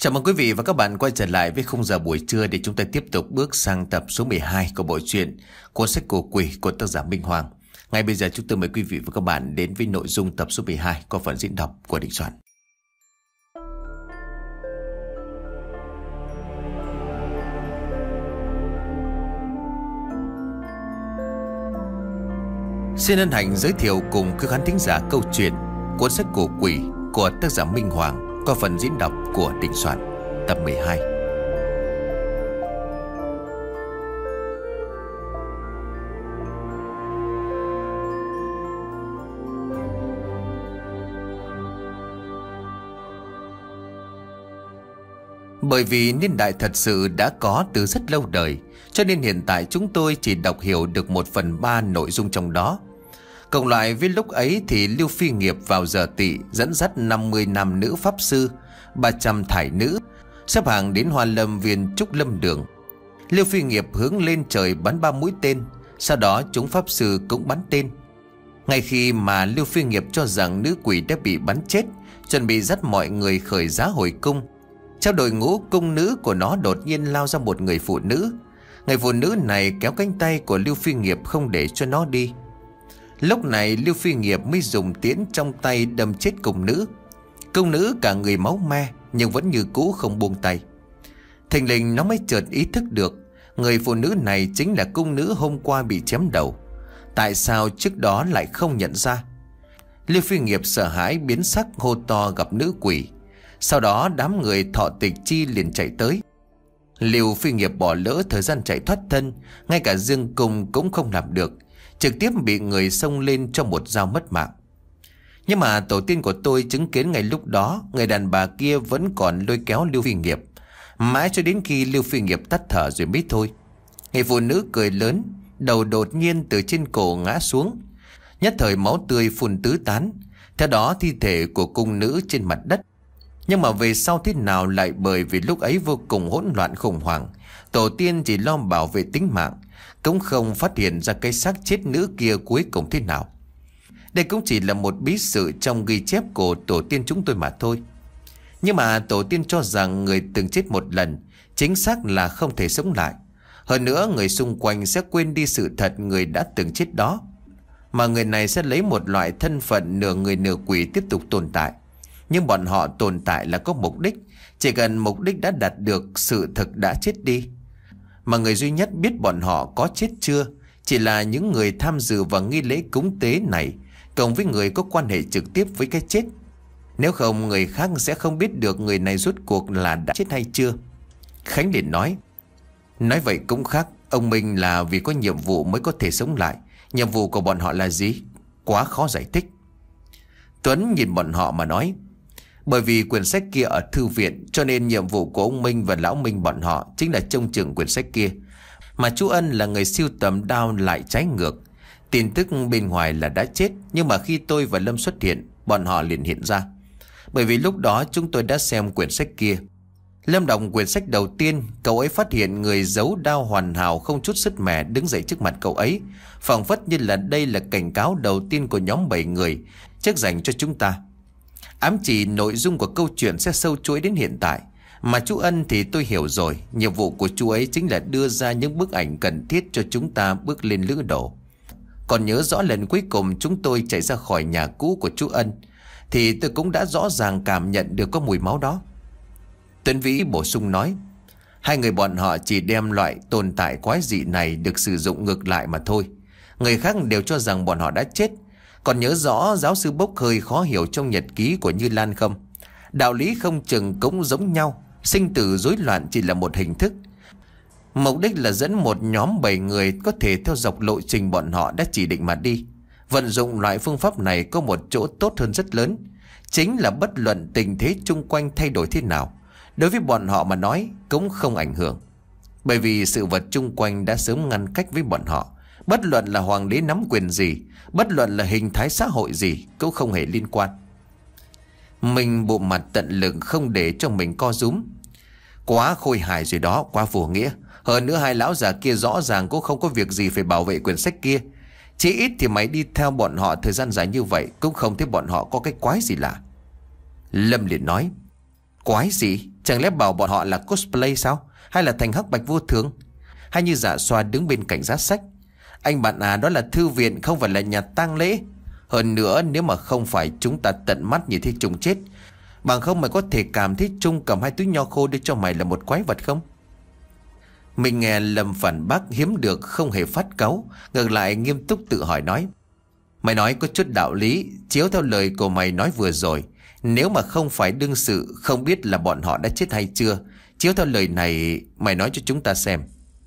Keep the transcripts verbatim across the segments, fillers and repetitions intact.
Chào mừng quý vị và các bạn quay trở lại với khung giờ buổi trưa để chúng ta tiếp tục bước sang tập số mười hai của bộ truyện Cuốn sách cổ quỷ của tác giả Minh Hoàng. Ngay bây giờ chúng tôi mời quý vị và các bạn đến với nội dung tập số mười hai qua phần diễn đọc của Đình Soạn. Xin hân hạnh giới thiệu cùng quý khán thính giả câu chuyện Cuốn sách cổ quỷ của tác giả Minh Hoàng qua phần diễn đọc của Đình Soạn, tập mười hai. Bởi vì niên đại thật sự đã có từ rất lâu đời, cho nên hiện tại chúng tôi chỉ đọc hiểu được một phần ba nội dung trong đó. Cộng lại với lúc ấy thì Lưu Phi Nghiệp vào giờ tỵ dẫn dắt năm mươi nam nữ pháp sư, ba trăm thải nữ, xếp hàng đến Hoa Lâm viên Trúc Lâm Đường. Lưu Phi Nghiệp hướng lên trời bắn ba mũi tên, sau đó chúng pháp sư cũng bắn tên. Ngay khi mà Lưu Phi Nghiệp cho rằng nữ quỷ đã bị bắn chết, chuẩn bị dắt mọi người khởi giá hồi cung, trong đội ngũ cung nữ của nó đột nhiên lao ra một người phụ nữ. Người phụ nữ này kéo cánh tay của Lưu Phi Nghiệp không để cho nó đi. Lúc này Lưu Phi Nghiệp mới dùng tiễn trong tay đâm chết cung nữ. Cung nữ cả người máu me nhưng vẫn như cũ không buông tay. Thình lình nó mới chợt ý thức được người phụ nữ này chính là cung nữ hôm qua bị chém đầu. Tại sao trước đó lại không nhận ra? Lưu Phi Nghiệp sợ hãi biến sắc hô to gặp nữ quỷ. Sau đó đám người Thọ Tịch Chi liền chạy tới. Lưu Phi Nghiệp bỏ lỡ thời gian chạy thoát thân, ngay cả Dương Cung cũng không làm được, trực tiếp bị người xông lên cho một dao mất mạng. Nhưng mà tổ tiên của tôi chứng kiến ngay lúc đó, người đàn bà kia vẫn còn lôi kéo Lưu Phi Nghiệp, mãi cho đến khi Lưu Phi Nghiệp tắt thở rồi mới thôi. Người phụ nữ cười lớn, đầu đột nhiên từ trên cổ ngã xuống, nhất thời máu tươi phun tứ tán, theo đó thi thể của cung nữ trên mặt đất. Nhưng mà về sau thế nào lại bởi vì lúc ấy vô cùng hỗn loạn khủng hoảng, tổ tiên chỉ lo bảo vệ tính mạng, cũng không phát hiện ra cái xác chết nữ kia cuối cùng thế nào. Đây cũng chỉ là một bí sự trong ghi chép của tổ tiên chúng tôi mà thôi. Nhưng mà tổ tiên cho rằng người từng chết một lần chính xác là không thể sống lại. Hơn nữa người xung quanh sẽ quên đi sự thật người đã từng chết đó, mà người này sẽ lấy một loại thân phận nửa người nửa quỷ tiếp tục tồn tại. Nhưng bọn họ tồn tại là có mục đích, chỉ cần mục đích đã đạt được, sự thực đã chết đi. Mà người duy nhất biết bọn họ có chết chưa chỉ là những người tham dự vào nghi lễ cúng tế này, cộng với người có quan hệ trực tiếp với cái chết. Nếu không người khác sẽ không biết được người này rốt cuộc là đã chết hay chưa. Khánh liền nói: Nói vậy cũng khác, ông Minh là vì có nhiệm vụ mới có thể sống lại. Nhiệm vụ của bọn họ là gì? Quá khó giải thích. Tuấn nhìn bọn họ mà nói: Bởi vì quyển sách kia ở thư viện, cho nên nhiệm vụ của ông Minh và lão Minh bọn họ chính là trông chừng quyển sách kia. Mà chú Ân là người sưu tầm đao lại trái ngược. Tin tức bên ngoài là đã chết, nhưng mà khi tôi và Lâm xuất hiện, bọn họ liền hiện ra. Bởi vì lúc đó chúng tôi đã xem quyển sách kia. Lâm đọc quyển sách đầu tiên, cậu ấy phát hiện người giấu đao hoàn hảo không chút sứt mẻ đứng dậy trước mặt cậu ấy, phảng phất như là đây là cảnh cáo đầu tiên của nhóm bảy người chắc dành cho chúng ta. Ám chỉ nội dung của câu chuyện sẽ sâu chuỗi đến hiện tại. Mà chú Ân thì tôi hiểu rồi, nhiệm vụ của chú ấy chính là đưa ra những bức ảnh cần thiết cho chúng ta bước lên lữ đồ. Còn nhớ rõ lần cuối cùng chúng tôi chạy ra khỏi nhà cũ của chú Ân, thì tôi cũng đã rõ ràng cảm nhận được có mùi máu đó. Tuấn Vĩ bổ sung nói: Hai người bọn họ chỉ đem loại tồn tại quái dị này được sử dụng ngược lại mà thôi. Người khác đều cho rằng bọn họ đã chết. Còn nhớ rõ giáo sư bốc hơi khó hiểu trong nhật ký của Như Lan không? Đạo lý không chừng cũng giống nhau, sinh tử rối loạn chỉ là một hình thức. Mục đích là dẫn một nhóm bảy người có thể theo dọc lộ trình bọn họ đã chỉ định mà đi. Vận dụng loại phương pháp này có một chỗ tốt hơn rất lớn, chính là bất luận tình thế chung quanh thay đổi thế nào, đối với bọn họ mà nói cũng không ảnh hưởng. Bởi vì sự vật chung quanh đã sớm ngăn cách với bọn họ. Bất luận là hoàng đế nắm quyền gì, bất luận là hình thái xã hội gì, cũng không hề liên quan. Mình bộ mặt tận lực không để cho mình co rúm. Quá khôi hài rồi đó, quá vô nghĩa. Hơn nữa hai lão già kia rõ ràng cũng không có việc gì phải bảo vệ quyển sách kia. Chỉ ít thì mày đi theo bọn họ thời gian dài như vậy cũng không thấy bọn họ có cái quái gì lạ. Lâm liền nói: Quái gì? Chẳng lẽ bảo bọn họ là cosplay sao? Hay là thành hắc bạch vô thường? Hay như Dạ Xoa đứng bên cạnh giá sách? Anh bạn à, đó là thư viện, không phải là nhà tang lễ. Hơn nữa, nếu mà không phải chúng ta tận mắt nhìn thấy chúng chết, bằng không mày có thể cảm thấy Trung cầm hai túi nho khô đưa cho mày là một quái vật không? Mình nghe Lâm phản bác hiếm được, không hề phát cáu, ngược lại nghiêm túc tự hỏi nói: Mày nói có chút đạo lý. Chiếu theo lời của mày nói vừa rồi, nếu mà không phải đương sự, không biết là bọn họ đã chết hay chưa. Chiếu theo lời này, mày nói cho chúng ta xem.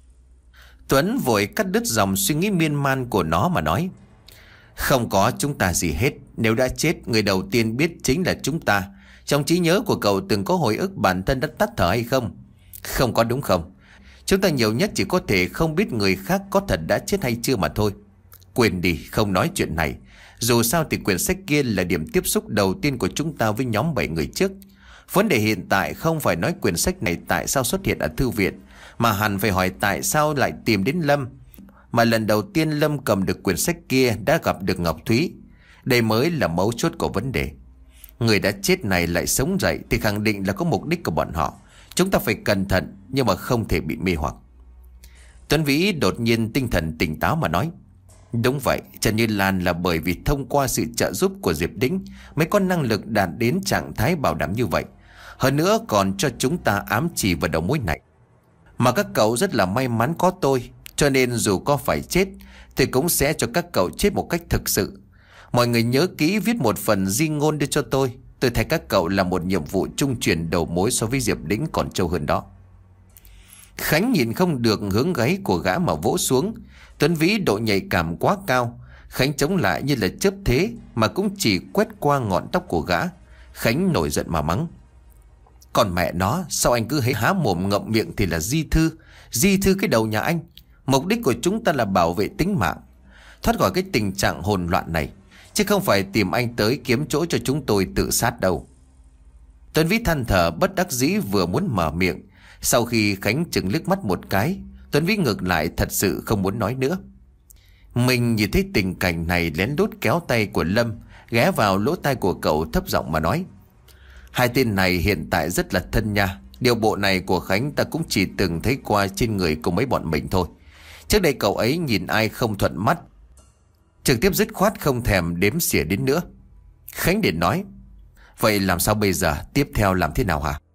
Tuấn vội cắt đứt dòng suy nghĩ miên man của nó mà nói: Không có chúng ta gì hết. Nếu đã chết, người đầu tiên biết chính là chúng ta. Trong trí nhớ của cậu từng có hồi ức bản thân đã tắt thở hay không? Không có đúng không? Chúng ta nhiều nhất chỉ có thể không biết người khác có thật đã chết hay chưa mà thôi. Quên đi, không nói chuyện này. Dù sao thì quyển sách kia là điểm tiếp xúc đầu tiên của chúng ta với nhóm bảy người trước. Vấn đề hiện tại không phải nói quyển sách này tại sao xuất hiện ở thư viện, mà hẳn phải hỏi tại sao lại tìm đến Lâm. Mà lần đầu tiên Lâm cầm được quyển sách kia đã gặp được Ngọc Thúy. Đây mới là mấu chốt của vấn đề. Người đã chết này lại sống dậy thì khẳng định là có mục đích của bọn họ. Chúng ta phải cẩn thận, nhưng mà không thể bị mê hoặc. Tuấn Vĩ đột nhiên tinh thần tỉnh táo mà nói: Đúng vậy, Trần Như Lan là bởi vì thông qua sự trợ giúp của Diệp Đĩnh mới có năng lực đạt đến trạng thái bảo đảm như vậy. Hơn nữa còn cho chúng ta ám chỉ vào đầu mối này. Mà các cậu rất là may mắn có tôi, cho nên dù có phải chết thì cũng sẽ cho các cậu chết một cách thực sự. Mọi người nhớ kỹ viết một phần di ngôn đưa cho tôi. Tôi thấy các cậu là một nhiệm vụ trung chuyển đầu mối so với Diệp Đĩnh còn trâu hơn đó. Khánh nhìn không được hướng gáy của gã mà vỗ xuống. Tuấn Vĩ độ nhạy cảm quá cao. Khánh chống lại như là chớp thế mà cũng chỉ quét qua ngọn tóc của gã. Khánh nổi giận mà mắng: Còn mẹ nó, sao anh cứ hễ há mồm ngậm miệng thì là di thư? Di thư cái đầu nhà anh. Mục đích của chúng ta là bảo vệ tính mạng, thoát khỏi cái tình trạng hỗn loạn này, chứ không phải tìm anh tới kiếm chỗ cho chúng tôi tự sát đâu. Tuấn Vĩ than thở bất đắc dĩ vừa muốn mở miệng. Sau khi Khánh chừng liếc mắt một cái, Tuấn Vĩ ngược lại thật sự không muốn nói nữa. Mình nhìn thấy tình cảnh này lén lút kéo tay của Lâm, ghé vào lỗ tai của cậu thấp giọng mà nói: Hai tên này hiện tại rất là thân nha. Điều bộ này của Khánh ta cũng chỉ từng thấy qua trên người của mấy bọn mình thôi. Trước đây cậu ấy nhìn ai không thuận mắt, trực tiếp dứt khoát không thèm đếm xỉa đến nữa. Khánh liền nói: Vậy làm sao bây giờ? Tiếp theo làm thế nào hả?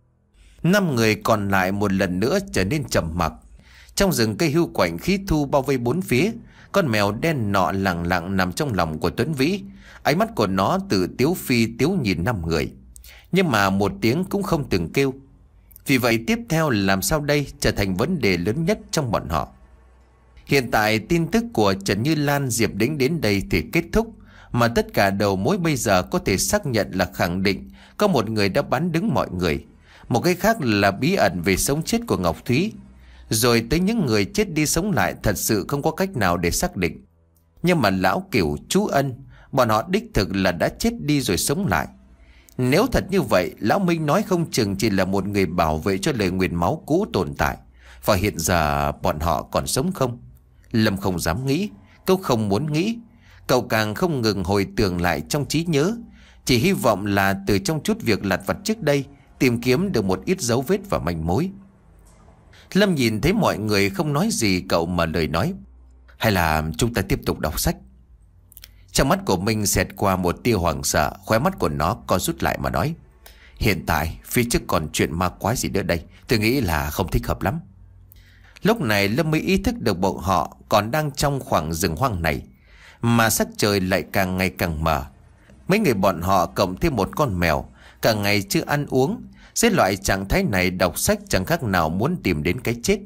Năm người còn lại một lần nữa trở nên trầm mặc. Trong rừng cây hưu quạnh khí thu bao vây bốn phía, con mèo đen nọ lặng lặng nằm trong lòng của Tuấn Vĩ. Ánh mắt của nó từ tiếu phi tiếu nhìn năm người, nhưng mà một tiếng cũng không từng kêu. Vì vậy tiếp theo làm sao đây trở thành vấn đề lớn nhất trong bọn họ. Hiện tại tin tức của Trần Như Lan, Diệp Đĩnh đến đây thì kết thúc, mà tất cả đầu mối bây giờ có thể xác nhận là khẳng định có một người đã bán đứng mọi người. Một cái khác là bí ẩn về sống chết của Ngọc Thúy. Rồi tới những người chết đi sống lại thật sự không có cách nào để xác định. Nhưng mà lão Cửu, chú Ân, bọn họ đích thực là đã chết đi rồi sống lại. Nếu thật như vậy, lão Minh nói không chừng chỉ là một người bảo vệ cho lời nguyền máu cũ tồn tại. Và hiện giờ bọn họ còn sống không? Lâm không dám nghĩ, cậu không muốn nghĩ. Cậu càng không ngừng hồi tưởng lại trong trí nhớ, chỉ hy vọng là từ trong chút việc lặt vặt trước đây tìm kiếm được một ít dấu vết và manh mối. Lâm nhìn thấy mọi người không nói gì, cậu mở lời nói: Hay là chúng ta tiếp tục đọc sách? Trong mắt của Minh xẹt qua một tia hoảng sợ, khóe mắt của nó co rút lại mà nói: Hiện tại phía trước còn chuyện ma quái gì nữa đây, tôi nghĩ là không thích hợp lắm. Lúc này Lâm mới ý thức được bọn họ còn đang trong khoảng rừng hoang này, mà sắc trời lại càng ngày càng mờ. Mấy người bọn họ cộng thêm một con mèo, cả ngày chưa ăn uống, dưới loại trạng thái này đọc sách chẳng khác nào muốn tìm đến cái chết.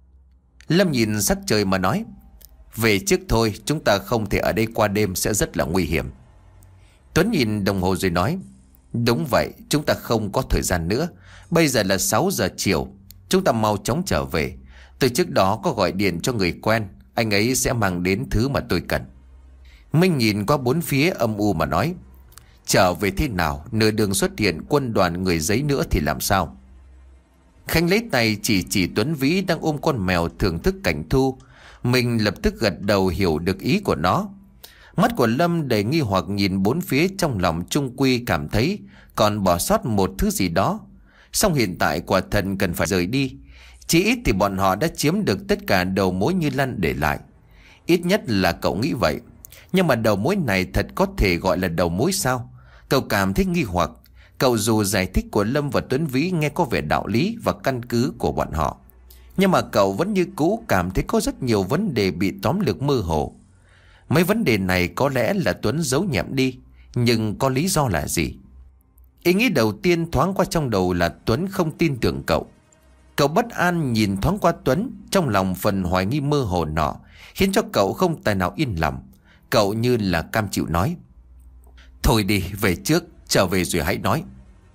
Lâm nhìn sắc trời mà nói: Về trước thôi, chúng ta không thể ở đây qua đêm, sẽ rất là nguy hiểm. Tuấn nhìn đồng hồ rồi nói: Đúng vậy, chúng ta không có thời gian nữa. Bây giờ là sáu giờ chiều, chúng ta mau chóng trở về. Từ trước đó có gọi điện cho người quen, anh ấy sẽ mang đến thứ mà tôi cần. Minh nhìn qua bốn phía âm u mà nói: Trở về thế nào? Nửa đường xuất hiện quân đoàn người giấy nữa thì làm sao? Khánh lấy tay chỉ chỉ Tuấn Vĩ đang ôm con mèo thưởng thức cảnh thu. Mình lập tức gật đầu hiểu được ý của nó. Mắt của Lâm đầy nghi hoặc nhìn bốn phía, trong lòng trung quy cảm thấy còn bỏ sót một thứ gì đó. Song hiện tại quả thần cần phải rời đi. Chỉ ít thì bọn họ đã chiếm được tất cả đầu mối Như Lan để lại. Ít nhất là cậu nghĩ vậy. Nhưng mà đầu mối này thật có thể gọi là đầu mối sao? Cậu cảm thấy nghi hoặc. Cậu dù giải thích của Lâm và Tuấn Vĩ nghe có vẻ đạo lý và căn cứ của bọn họ, nhưng mà cậu vẫn như cũ cảm thấy có rất nhiều vấn đề bị tóm lược mơ hồ. Mấy vấn đề này có lẽ là Tuấn giấu nhẹm đi, nhưng có lý do là gì? Ý nghĩ đầu tiên thoáng qua trong đầu là Tuấn không tin tưởng cậu. Cậu bất an nhìn thoáng qua Tuấn, trong lòng phần hoài nghi mơ hồ nọ khiến cho cậu không tài nào yên lòng. Cậu như là cam chịu nói: thôi đi, về trước, trở về rồi hãy nói.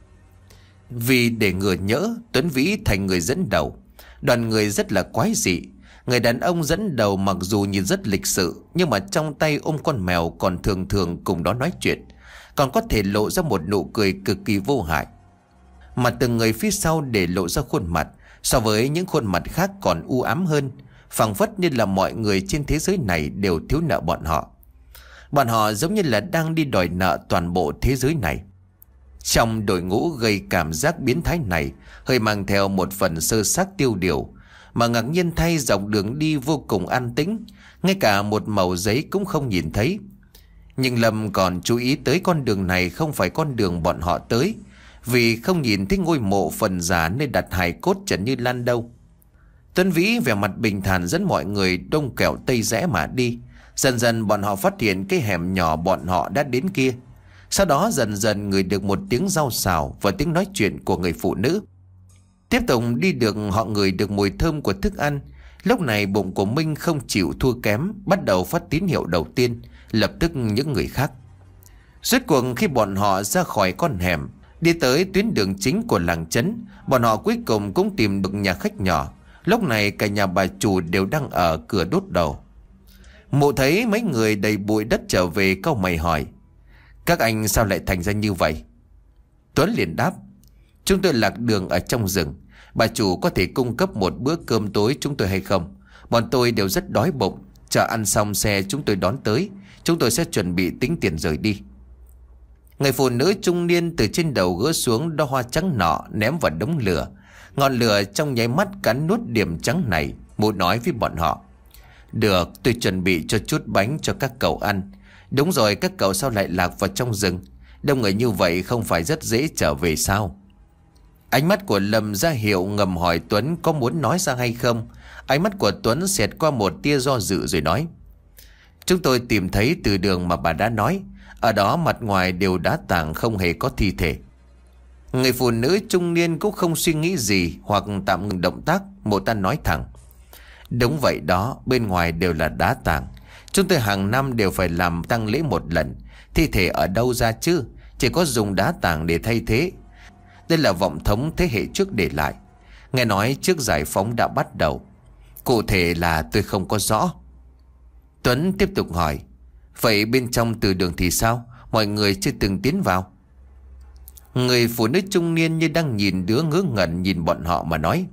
Vì để ngừa nhỡ, Tuấn Vĩ thành người dẫn đầu. Đoàn người rất là quái dị. Người đàn ông dẫn đầu mặc dù nhìn rất lịch sự, nhưng mà trong tay ôm con mèo còn thường thường cùng đó nói chuyện, còn có thể lộ ra một nụ cười cực kỳ vô hại. Mà từng người phía sau để lộ ra khuôn mặt so với những khuôn mặt khác còn u ám hơn, phảng phất như là mọi người trên thế giới này đều thiếu nợ bọn họ. Bọn họ giống như là đang đi đòi nợ toàn bộ thế giới này. Trong đội ngũ gây cảm giác biến thái này hơi mang theo một phần sơ xác tiêu điều, mà ngạc nhiên thay dọc đường đi vô cùng an tĩnh, ngay cả một mẩu giấy cũng không nhìn thấy. Nhưng Lâm còn chú ý tới con đường này không phải con đường bọn họ tới, vì không nhìn thấy ngôi mộ phần giả nơi đặt hài cốt Trần Như Lan đâu. Tuấn Vĩ vẻ mặt bình thản dẫn mọi người đông kẹo tây rẽ mà đi. Dần dần bọn họ phát hiện cái hẻm nhỏ bọn họ đã đến kia. Sau đó dần dần ngửi được một tiếng rau xào và tiếng nói chuyện của người phụ nữ. Tiếp tục đi được, họ ngửi được mùi thơm của thức ăn. Lúc này bụng của Minh không chịu thua kém, bắt đầu phát tín hiệu đầu tiên, lập tức những người khác. Rốt cuộc khi bọn họ ra khỏi con hẻm, đi tới tuyến đường chính của làng trấn, bọn họ cuối cùng cũng tìm được nhà khách nhỏ. Lúc này cả nhà bà chủ đều đang ở cửa đốt đầu. Mụ thấy mấy người đầy bụi đất trở về, cau mày hỏi: các anh sao lại thành ra như vậy? Tuấn liền đáp: chúng tôi lạc đường ở trong rừng. Bà chủ có thể cung cấp một bữa cơm tối chúng tôi hay không? Bọn tôi đều rất đói bụng. Chờ ăn xong xe chúng tôi đón tới, chúng tôi sẽ chuẩn bị tính tiền rời đi. Người phụ nữ trung niên từ trên đầu gỡ xuống đóa hoa trắng nọ, ném vào đống lửa. Ngọn lửa trong nháy mắt cắn nuốt điểm trắng này. Mụ nói với bọn họ: được, tôi chuẩn bị cho chút bánh cho các cậu ăn. Đúng rồi, các cậu sao lại lạc vào trong rừng? Đông người như vậy không phải rất dễ trở về sao? Ánh mắt của Lâm ra hiệu ngầm hỏi Tuấn có muốn nói ra hay không. Ánh mắt của Tuấn xẹt qua một tia do dự rồi nói: chúng tôi tìm thấy từ đường mà bà đã nói. Ở đó mặt ngoài đều đá tảng, không hề có thi thể. Người phụ nữ trung niên cũng không suy nghĩ gì hoặc tạm ngừng động tác. Mụ ta nói thẳng: đúng vậy đó, bên ngoài đều là đá tảng. Chúng tôi hàng năm đều phải làm tang lễ một lần. Thi thể ở đâu ra chứ? Chỉ có dùng đá tảng để thay thế. Đây là vọng thống thế hệ trước để lại. Nghe nói trước giải phóng đã bắt đầu. Cụ thể là tôi không có rõ. Tuấn tiếp tục hỏi: vậy bên trong từ đường thì sao? Mọi người chưa từng tiến vào. Người phụ nữ trung niên như đang nhìn đứa ngớ ngẩn nhìn bọn họ mà nói: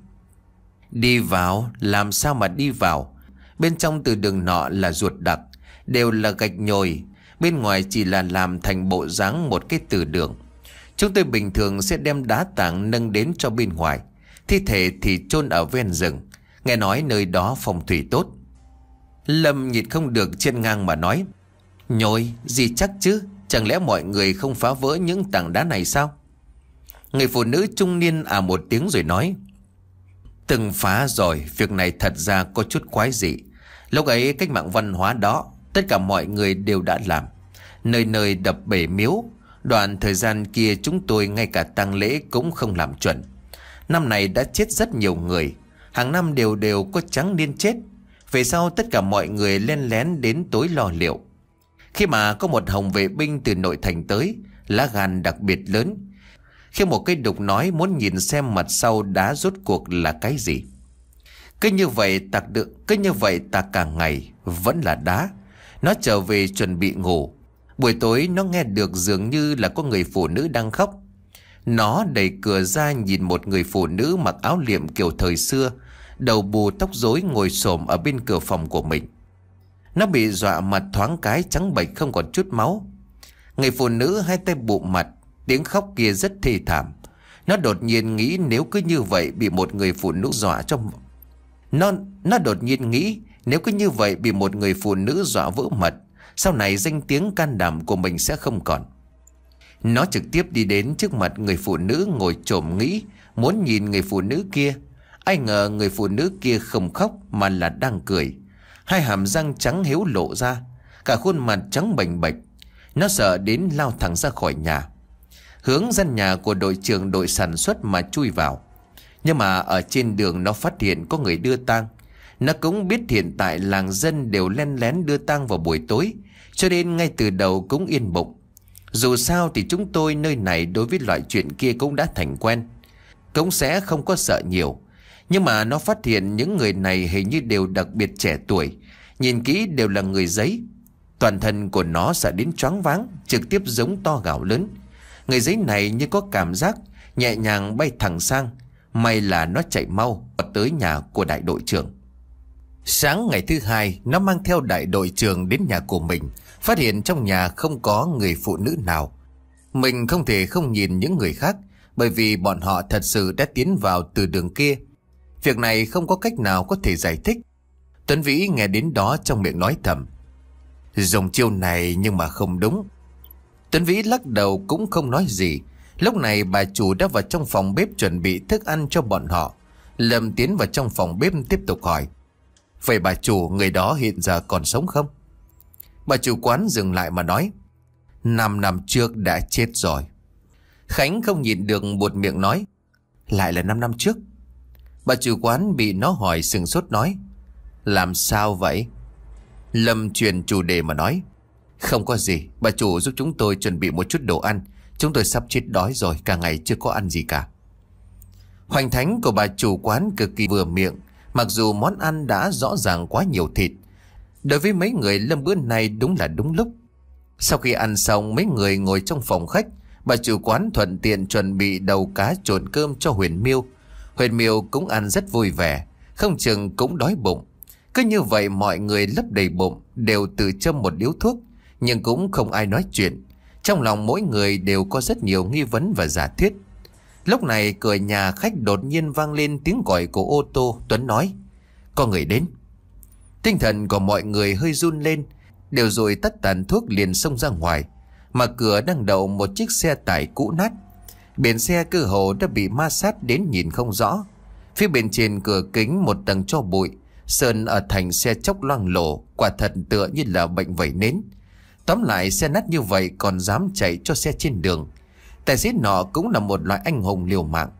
đi vào? Làm sao mà đi vào? Bên trong từ đường nọ là ruột đặc, đều là gạch nhồi. Bên ngoài chỉ là làm thành bộ dáng một cái từ đường. Chúng tôi bình thường sẽ đem đá tảng nâng đến cho bên ngoài. Thi thể thì chôn ở ven rừng. Nghe nói nơi đó phong thủy tốt. Lâm nhịn không được chen ngang mà nói: nhồi gì chắc chứ? Chẳng lẽ mọi người không phá vỡ những tảng đá này sao? Người phụ nữ trung niên à một tiếng rồi nói: từng phá rồi. Việc này thật ra có chút quái dị. Lúc ấy cách mạng văn hóa đó, tất cả mọi người đều đã làm. Nơi nơi đập bể miếu. Đoạn thời gian kia chúng tôi ngay cả tang lễ cũng không làm chuẩn. Năm này đã chết rất nhiều người. Hàng năm đều đều có trắng niên chết. Về sau tất cả mọi người len lén đến tối lo liệu. Khi mà có một hồng vệ binh từ nội thành tới, lá gan đặc biệt lớn. Khi một cây đục nói muốn nhìn xem mặt sau đá rốt cuộc là cái gì. Cứ như vậy tạc được, cứ như vậy tạc cả ngày vẫn là đá. Nó trở về chuẩn bị ngủ. Buổi tối nó nghe được dường như là có người phụ nữ đang khóc. Nó đẩy cửa ra nhìn một người phụ nữ mặc áo liệm kiểu thời xưa, đầu bù tóc rối ngồi xổm ở bên cửa phòng của mình. Nó bị dọa mặt thoáng cái trắng bệch không còn chút máu. Người phụ nữ hai tay bụm mặt, tiếng khóc kia rất thê thảm. Nó đột nhiên nghĩ nếu cứ như vậy bị một người phụ nữ dọa cho Nó nó đột nhiên nghĩ nếu cứ như vậy bị một người phụ nữ dọa vỡ mật, sau này danh tiếng can đảm của mình sẽ không còn. Nó trực tiếp đi đến trước mặt người phụ nữ ngồi chồm nghĩ, muốn nhìn người phụ nữ kia. Ai ngờ người phụ nữ kia không khóc mà là đang cười. Hai hàm răng trắng hiếu lộ ra, cả khuôn mặt trắng bềnh bệch. Nó sợ đến lao thẳng ra khỏi nhà, hướng gian nhà của đội trưởng đội sản xuất mà chui vào. Nhưng mà ở trên đường nó phát hiện có người đưa tang. Nó cũng biết hiện tại làng dân đều len lén đưa tang vào buổi tối, cho nên ngay từ đầu cũng yên bụng. Dù sao thì chúng tôi nơi này đối với loại chuyện kia cũng đã thành quen, cũng sẽ không có sợ nhiều. Nhưng mà nó phát hiện những người này hình như đều đặc biệt trẻ tuổi, nhìn kỹ đều là người giấy. Toàn thân của nó sợ đến choáng váng, trực tiếp giống to gào lớn. Người giấy này như có cảm giác, nhẹ nhàng bay thẳng sang. May là nó chạy mau tới nhà của đại đội trưởng. Sáng ngày thứ hai, nó mang theo đại đội trưởng đến nhà của mình, phát hiện trong nhà không có người phụ nữ nào. Mình không thể không nhìn những người khác, bởi vì bọn họ thật sự đã tiến vào từ đường kia. Việc này không có cách nào có thể giải thích. Tuấn Vĩ nghe đến đó trong miệng nói thầm, dùng chiêu này nhưng mà không đúng. Tuấn Vĩ lắc đầu cũng không nói gì. Lúc này bà chủ đã vào trong phòng bếp chuẩn bị thức ăn cho bọn họ. Lâm tiến vào trong phòng bếp tiếp tục hỏi, vậy bà chủ, người đó hiện giờ còn sống không? Bà chủ quán dừng lại mà nói, Năm năm trước đã chết rồi. Khánh không nhịn được buột miệng nói, lại là năm năm trước? Bà chủ quán bị nó hỏi sừng sốt nói, làm sao vậy? Lâm chuyển chủ đề mà nói, không có gì, bà chủ giúp chúng tôi chuẩn bị một chút đồ ăn. Chúng tôi sắp chết đói rồi, cả ngày chưa có ăn gì cả. Hoành thánh của bà chủ quán cực kỳ vừa miệng. Mặc dù món ăn đã rõ ràng quá nhiều thịt, đối với mấy người Lâm bữa này đúng là đúng lúc. Sau khi ăn xong, mấy người ngồi trong phòng khách. Bà chủ quán thuận tiện chuẩn bị đầu cá trộn cơm cho Huyền Miêu. Huyền Miêu cũng ăn rất vui vẻ, không chừng cũng đói bụng. Cứ như vậy mọi người lấp đầy bụng, đều tự châm một điếu thuốc, nhưng cũng không ai nói chuyện. Trong lòng mỗi người đều có rất nhiều nghi vấn và giả thuyết. Lúc này cửa nhà khách đột nhiên vang lên tiếng gọi của ô tô. Tuấn nói, có người đến. Tinh thần của mọi người hơi run lên, đều rồi tắt tàn thuốc liền xông ra ngoài. Mà cửa đang đậu một chiếc xe tải cũ nát. Biển xe cơ hồ đã bị ma sát đến nhìn không rõ. Phía bên trên cửa kính một tầng tro bụi, sơn ở thành xe chóc loang lổ, quả thật tựa như là bệnh vẩy nến. Tóm lại xe nát như vậy còn dám chạy cho xe trên đường. Tài xế nọ cũng là một loại anh hùng liều mạng.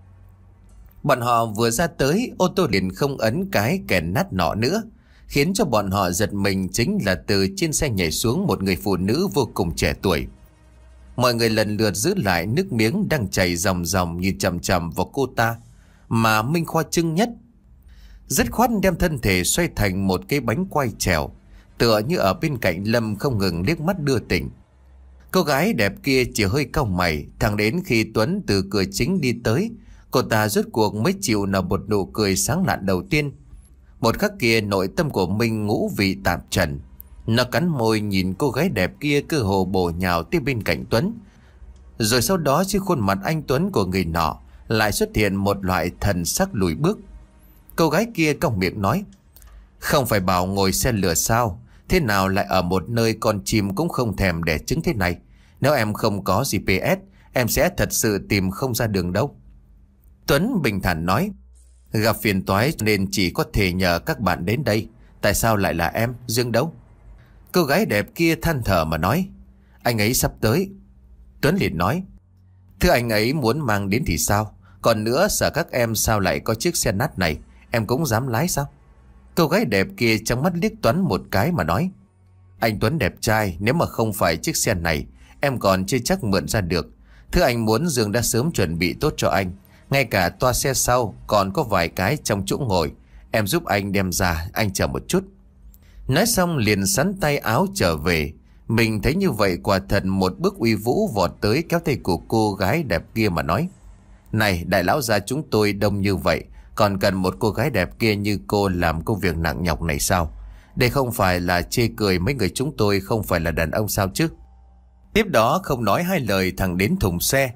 Bọn họ vừa ra tới, ô tô liền không ấn cái kèn nát nọ nữa. Khiến cho bọn họ giật mình chính là từ trên xe nhảy xuống một người phụ nữ vô cùng trẻ tuổi. Mọi người lần lượt giữ lại nước miếng đang chảy ròng ròng nhìn chằm chằm vào cô ta, mà Minh Khoa trưng nhất. Dứt khoát đem thân thể xoay thành một cái bánh quay trèo, tựa như ở bên cạnh Lâm không ngừng liếc mắt đưa tỉnh. Cô gái đẹp kia chỉ hơi cau mày, thẳng đến khi Tuấn từ cửa chính đi tới, cô ta rốt cuộc mới chịu nở một nụ cười sáng lạn đầu tiên. Một khắc kia nội tâm của Minh ngũ vị tạp trần. Nó cắn môi nhìn cô gái đẹp kia cơ hồ bổ nhào tới bên cạnh Tuấn. Rồi sau đó trên khuôn mặt anh Tuấn của người nọ lại xuất hiện một loại thần sắc lùi bước. Cô gái kia cong miệng nói, không phải bảo ngồi xe lửa sao? Thế nào lại ở một nơi con chim cũng không thèm đẻ trứng thế này? Nếu em không có giê pê ét, em sẽ thật sự tìm không ra đường đâu. Tuấn bình thản nói, gặp phiền toái nên chỉ có thể nhờ các bạn đến đây. Tại sao lại là em, Dương đâu? Cô gái đẹp kia than thở mà nói, anh ấy sắp tới. Tuấn liền nói, thưa anh ấy muốn mang đến thì sao? Còn nữa sợ các em sao lại có chiếc xe nát này, em cũng dám lái sao? Cô gái đẹp kia trong mắt liếc Tuấn một cái mà nói, anh Tuấn đẹp trai, nếu mà không phải chiếc xe này em còn chưa chắc mượn ra được. Thưa anh muốn Dương đã sớm chuẩn bị tốt cho anh, ngay cả toa xe sau còn có vài cái trong chỗ ngồi, em giúp anh đem ra, anh chờ một chút. Nói xong liền sắn tay áo trở về. Mình thấy như vậy quả thật một bước uy vũ vọt tới kéo tay của cô gái đẹp kia mà nói, này đại lão gia chúng tôi đông như vậy, còn cần một cô gái đẹp kia như cô làm công việc nặng nhọc này sao? Đây không phải là chê cười mấy người chúng tôi không phải là đàn ông sao chứ? Tiếp đó không nói hai lời thẳng đến thùng xe.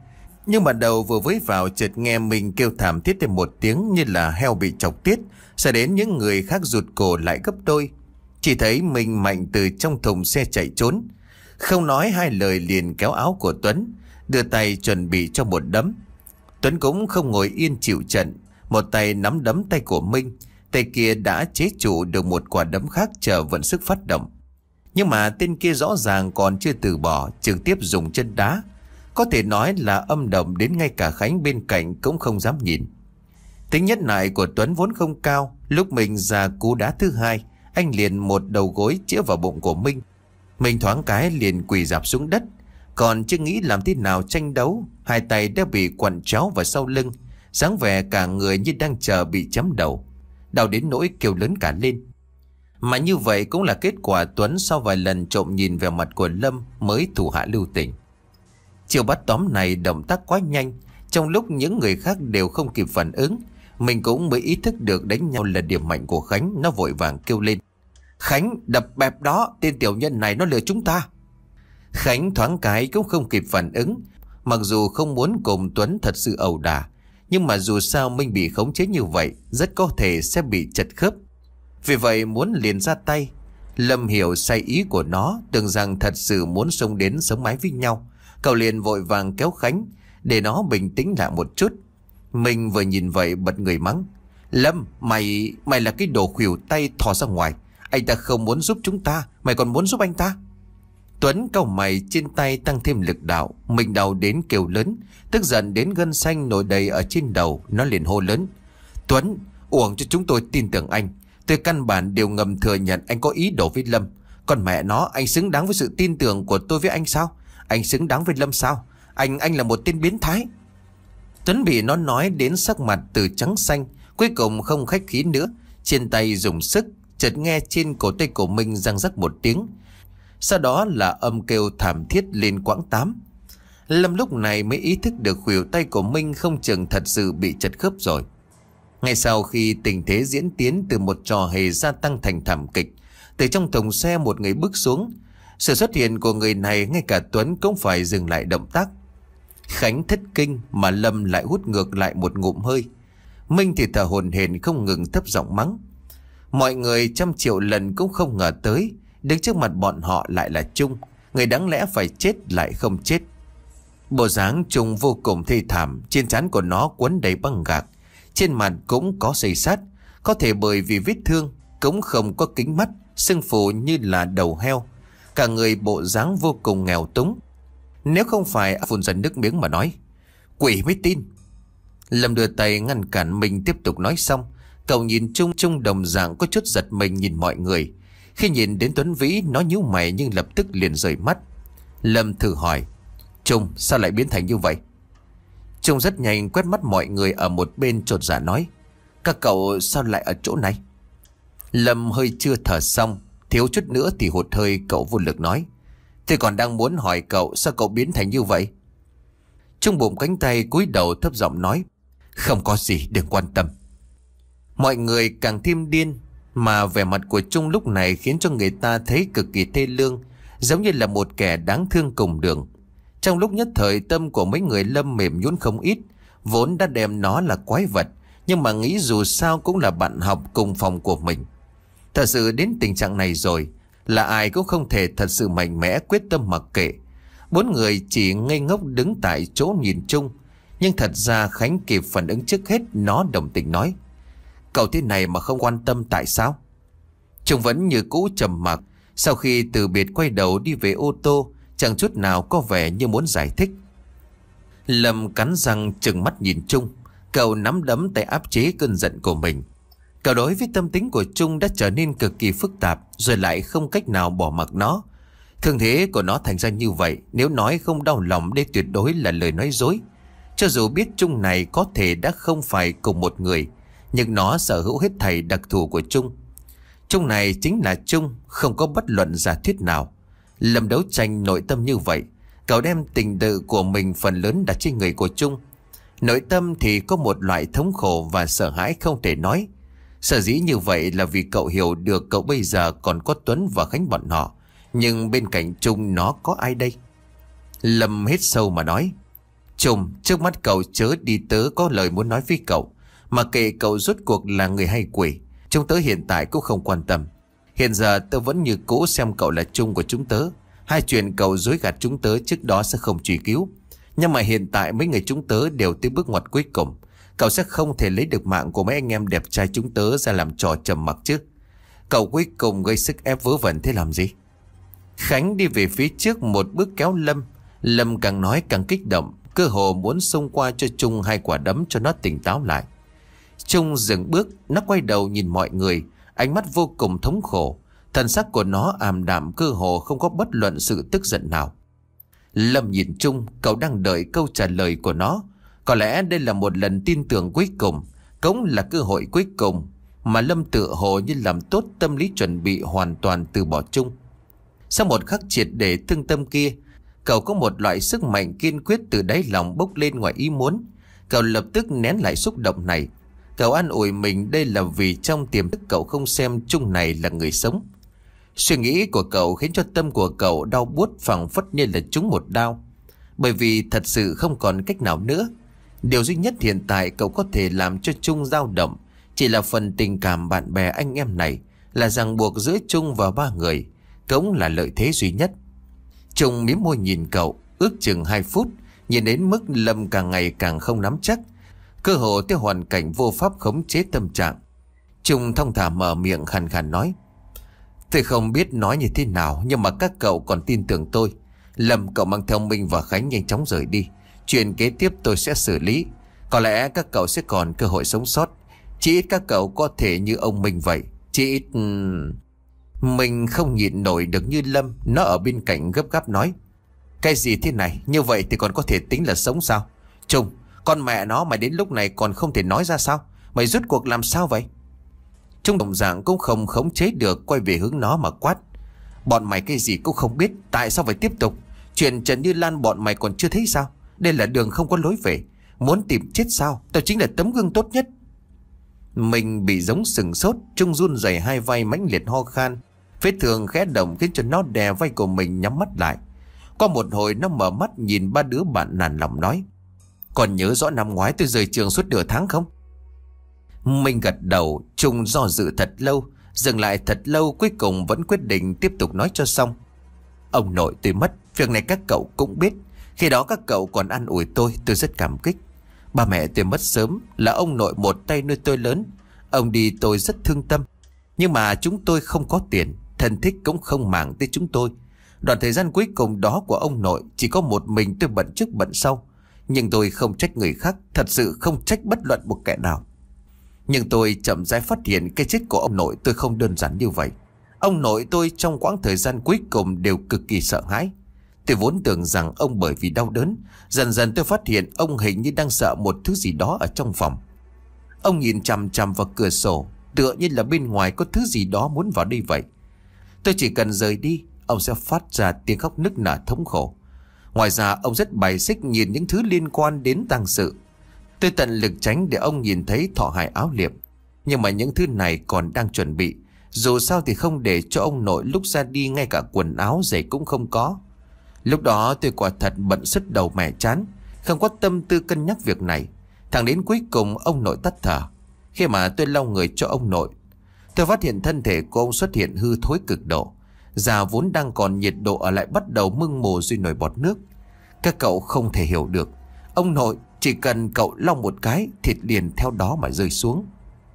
Nhưng mà đầu vừa với vào chợt nghe mình kêu thảm thiết thêm một tiếng như là heo bị chọc tiết. Sau đến những người khác rụt cổ lại gấp đôi. Chỉ thấy mình mạnh từ trong thùng xe chạy trốn. Không nói hai lời liền kéo áo của Tuấn, đưa tay chuẩn bị cho một đấm. Tuấn cũng không ngồi yên chịu trận. Một tay nắm đấm tay của Minh, tay kia đã chế trụ được một quả đấm khác chờ vận sức phát động. Nhưng mà tên kia rõ ràng còn chưa từ bỏ, trực tiếp dùng chân đá. Có thể nói là âm độc đến ngay cả Khánh bên cạnh cũng không dám nhìn. Tính nhất nại của Tuấn vốn không cao. Lúc mình ra cú đá thứ hai, anh liền một đầu gối chĩa vào bụng của Minh. Mình thoáng cái liền quỳ rạp xuống đất. Còn chưa nghĩ làm thế nào tranh đấu, hai tay đã bị quằn chéo vào sau lưng, dáng vẻ cả người như đang chờ bị chém đầu. Đau đến nỗi kêu lớn cả lên. Mà như vậy cũng là kết quả Tuấn sau vài lần trộm nhìn về mặt của Lâm mới thủ hạ lưu tình. Chiều bắt tóm này động tác quá nhanh, trong lúc những người khác đều không kịp phản ứng, mình cũng mới ý thức được đánh nhau là điểm mạnh của Khánh. Nó vội vàng kêu lên: Khánh, đập bẹp đó, tên tiểu nhân này nó lừa chúng ta. Khánh thoáng cái cũng không kịp phản ứng. Mặc dù không muốn cùng Tuấn thật sự ẩu đả, nhưng mà dù sao Minh bị khống chế như vậy, rất có thể sẽ bị chật khớp. Vì vậy muốn liền ra tay. Lâm hiểu sai ý của nó, tưởng rằng thật sự muốn xông đến sống mái với nhau. Cậu liền vội vàng kéo Khánh để nó bình tĩnh lại một chút. Mình vừa nhìn vậy bật người mắng: Lâm, mày mày là cái đồ khuỷu tay thò ra ngoài. Anh ta không muốn giúp chúng ta, mày còn muốn giúp anh ta. Tuấn cau mày, trên tay tăng thêm lực đạo. Mình đau đến kêu lớn, tức giận đến gân xanh nổi đầy ở trên đầu. Nó liền hô lớn: Tuấn, uổng cho chúng tôi tin tưởng anh. Tôi căn bản đều ngầm thừa nhận anh có ý đồ với Lâm. Còn mẹ nó, anh xứng đáng với sự tin tưởng của tôi với anh sao? Anh xứng đáng với Lâm sao? Anh anh là một tên biến thái. Tuấn bị nó nói đến sắc mặt từ trắng xanh, cuối cùng không khách khí nữa, trên tay dùng sức. Chợt nghe trên cổ tay của mình răng rắc một tiếng, sau đó là âm kêu thảm thiết lên quãng tám. Lâm lúc này mới ý thức được khuỷu tay của Minh không chừng thật sự bị chật khớp rồi. Ngay sau khi tình thế diễn tiến từ một trò hề gia tăng thành thảm kịch, từ trong thùng xe một người bước xuống. Sự xuất hiện của người này ngay cả Tuấn cũng phải dừng lại động tác. Khánh thất kinh mà Lâm lại hút ngược lại một ngụm hơi. Minh thì thở hổn hển không ngừng thấp giọng mắng. Mọi người trăm triệu lần cũng không ngờ tới, đứng trước mặt bọn họ lại là Trung, người đáng lẽ phải chết lại không chết. Bộ dáng Trung vô cùng thê thảm, trên trán của nó quấn đầy băng gạc, trên mặt cũng có xây sát. Có thể bởi vì vết thương, cũng không có kính mắt, sưng phù như là đầu heo. Cả người bộ dáng vô cùng nghèo túng. Nếu không phải phun ra nước miếng mà nói: Quỷ mới tin. Lâm đưa tay ngăn cản mình tiếp tục nói xong. Cậu nhìn Trung, Trung đồng dạng có chút giật mình nhìn mọi người. Khi nhìn đến Tuấn Vĩ, nó nhíu mày nhưng lập tức liền rời mắt. Lâm thử hỏi: Trung, sao lại biến thành như vậy? Trung rất nhanh quét mắt mọi người ở một bên, chột dạ nói: Các cậu sao lại ở chỗ này? Lâm hơi chưa thở xong, thiếu chút nữa thì hụt hơi, cậu vô lực nói: Tôi còn đang muốn hỏi cậu sao cậu biến thành như vậy. Trung bụng cánh tay cúi đầu thấp giọng nói: Không có gì, đừng quan tâm. Mọi người càng thêm điên, mà vẻ mặt của Trung lúc này khiến cho người ta thấy cực kỳ thê lương, giống như là một kẻ đáng thương cùng đường. Trong lúc nhất thời tâm của mấy người Lâm mềm nhũn không ít. Vốn đã đem nó là quái vật, nhưng mà nghĩ dù sao cũng là bạn học cùng phòng của mình. Thật sự đến tình trạng này rồi, là ai cũng không thể thật sự mạnh mẽ quyết tâm mặc kệ. Bốn người chỉ ngây ngốc đứng tại chỗ nhìn Trung. Nhưng thật ra Khánh kịp phản ứng trước hết, nó đồng tình nói: Cậu thế này mà không quan tâm tại sao? Trung vẫn như cũ trầm mặc. Sau khi từ biệt quay đầu đi về ô tô, chẳng chút nào có vẻ như muốn giải thích. Lâm cắn răng trừng mắt nhìn Trung. Cậu nắm đấm tay áp chế cơn giận của mình. Cậu đối với tâm tính của Trung đã trở nên cực kỳ phức tạp, rồi lại không cách nào bỏ mặc nó. Thương thế của nó thành ra như vậy, nếu nói không đau lòng đây tuyệt đối là lời nói dối. Cho dù biết Trung này có thể đã không phải cùng một người, nhưng nó sở hữu hết thảy đặc thù của Trung. Trung này chính là Trung, không có bất luận giả thuyết nào. Lâm đấu tranh nội tâm như vậy, cậu đem tình tự của mình phần lớn đặt trên người của Trung. Nội tâm thì có một loại thống khổ và sợ hãi không thể nói. Sở dĩ như vậy là vì cậu hiểu được cậu bây giờ còn có Tuấn và Khánh bọn họ, nhưng bên cạnh Trung nó có ai đây? Lâm hít sâu mà nói: Trùng, trước mắt cậu chớ đi, tớ có lời muốn nói với cậu. Mà kệ cậu rốt cuộc là người hay quỷ, chúng tớ hiện tại cũng không quan tâm. Hiện giờ tớ vẫn như cũ xem cậu là Trung của chúng tớ. Hai chuyện cậu dối gạt chúng tớ trước đó sẽ không truy cứu. Nhưng mà hiện tại mấy người chúng tớ đều tới bước ngoặt cuối cùng. Cậu sẽ không thể lấy được mạng của mấy anh em đẹp trai chúng tớ ra làm trò trầm mặc chứ. Cậu cuối cùng gây sức ép vớ vẩn thế làm gì? Khánh đi về phía trước một bước kéo Lâm. Lâm càng nói càng kích động, cơ hồ muốn xông qua cho Trung hai quả đấm cho nó tỉnh táo lại. Trung dừng bước, nó quay đầu nhìn mọi người, ánh mắt vô cùng thống khổ. Thần sắc của nó ảm đạm, cơ hồ không có bất luận sự tức giận nào. Lâm nhìn Trung, cậu đang đợi câu trả lời của nó. Có lẽ đây là một lần tin tưởng cuối cùng, cũng là cơ hội cuối cùng mà Lâm tự hồ như làm tốt tâm lý chuẩn bị hoàn toàn từ bỏ Trung. Sau một khắc triệt để thương tâm kia, cậu có một loại sức mạnh kiên quyết từ đáy lòng bốc lên ngoài ý muốn. Cậu lập tức nén lại xúc động này. Cậu an ủi mình đây là vì trong tiềm thức cậu không xem Trung này là người sống. Suy nghĩ của cậu khiến cho tâm của cậu đau buốt phảng phất như là trúng một đao. Bởi vì thật sự không còn cách nào nữa. Điều duy nhất hiện tại cậu có thể làm cho Trung dao động chỉ là phần tình cảm bạn bè anh em này, là ràng buộc giữa Trung và ba người, cũng là lợi thế duy nhất. Trung mím môi nhìn cậu, ước chừng hai phút, nhìn đến mức Lâm càng ngày càng không nắm chắc, cơ hồ theo hoàn cảnh vô pháp khống chế tâm trạng. Trung thong thả mở miệng khàn khàn nói: Tôi không biết nói như thế nào, nhưng mà các cậu còn tin tưởng tôi. Lâm, cậu mang theo Minh và Khánh nhanh chóng rời đi. Chuyện kế tiếp tôi sẽ xử lý. Có lẽ các cậu sẽ còn cơ hội sống sót. Chỉ ít các cậu có thể như ông Minh vậy. Chỉ ít... Mình không nhịn nổi được như Lâm. Nó ở bên cạnh gấp gáp nói: Cái gì thế này? Như vậy thì còn có thể tính là sống sao? Trung, con mẹ nó mày đến lúc này còn không thể nói ra sao? Mày rút cuộc làm sao vậy? Trung đồng dạng cũng không khống chế được, quay về hướng nó mà quát: Bọn mày cái gì cũng không biết, tại sao phải tiếp tục? Chuyện Trần Như Lan bọn mày còn chưa thấy sao? Đây là đường không có lối về. Muốn tìm chết sao? Tao chính là tấm gương tốt nhất. Mình bị giống sừng sốt. Trung run rẩy hai vai mãnh liệt ho khan. Vết thương khẽ động khiến cho nó đè vai của mình nhắm mắt lại. Qua một hồi nó mở mắt nhìn ba đứa bạn nản lòng nói: Còn nhớ rõ năm ngoái tôi rời trường suốt nửa tháng không? Mình gật đầu. Trung do dự thật lâu, dừng lại thật lâu, cuối cùng vẫn quyết định tiếp tục nói cho xong. Ông nội tôi mất, việc này các cậu cũng biết. Khi đó các cậu còn an ủi tôi, tôi rất cảm kích. Ba mẹ tôi mất sớm, là ông nội một tay nuôi tôi lớn. Ông đi tôi rất thương tâm. Nhưng mà chúng tôi không có tiền, thân thích cũng không màng tới chúng tôi. Đoạn thời gian cuối cùng đó của ông nội chỉ có một mình tôi bận trước bận sau. Nhưng tôi không trách người khác, thật sự không trách bất luận một kẻ nào. Nhưng tôi chậm rãi phát hiện cái chết của ông nội tôi không đơn giản như vậy. Ông nội tôi trong quãng thời gian cuối cùng đều cực kỳ sợ hãi. Tôi vốn tưởng rằng ông bởi vì đau đớn. Dần dần tôi phát hiện ông hình như đang sợ một thứ gì đó ở trong phòng. Ông nhìn chằm chằm vào cửa sổ, tựa như là bên ngoài có thứ gì đó muốn vào đây vậy. Tôi chỉ cần rời đi, ông sẽ phát ra tiếng khóc nức nở thống khổ. Ngoài ra ông rất bài xích nhìn những thứ liên quan đến tang sự. Tôi tận lực tránh để ông nhìn thấy thọ hài áo liệm. Nhưng mà những thứ này còn đang chuẩn bị. Dù sao thì không để cho ông nội lúc ra đi ngay cả quần áo giày cũng không có. Lúc đó tôi quả thật bận sứt đầu mẻ chán, không có tâm tư cân nhắc việc này. Thẳng đến cuối cùng ông nội tắt thở. Khi mà tôi lau người cho ông nội, tôi phát hiện thân thể của ông xuất hiện hư thối cực độ. Da vốn đang còn nhiệt độ ở lại bắt đầu mưng mồ rồi nổi bọt nước. Các cậu không thể hiểu được, ông nội chỉ cần cậu lau một cái, thịt liền theo đó mà rơi xuống.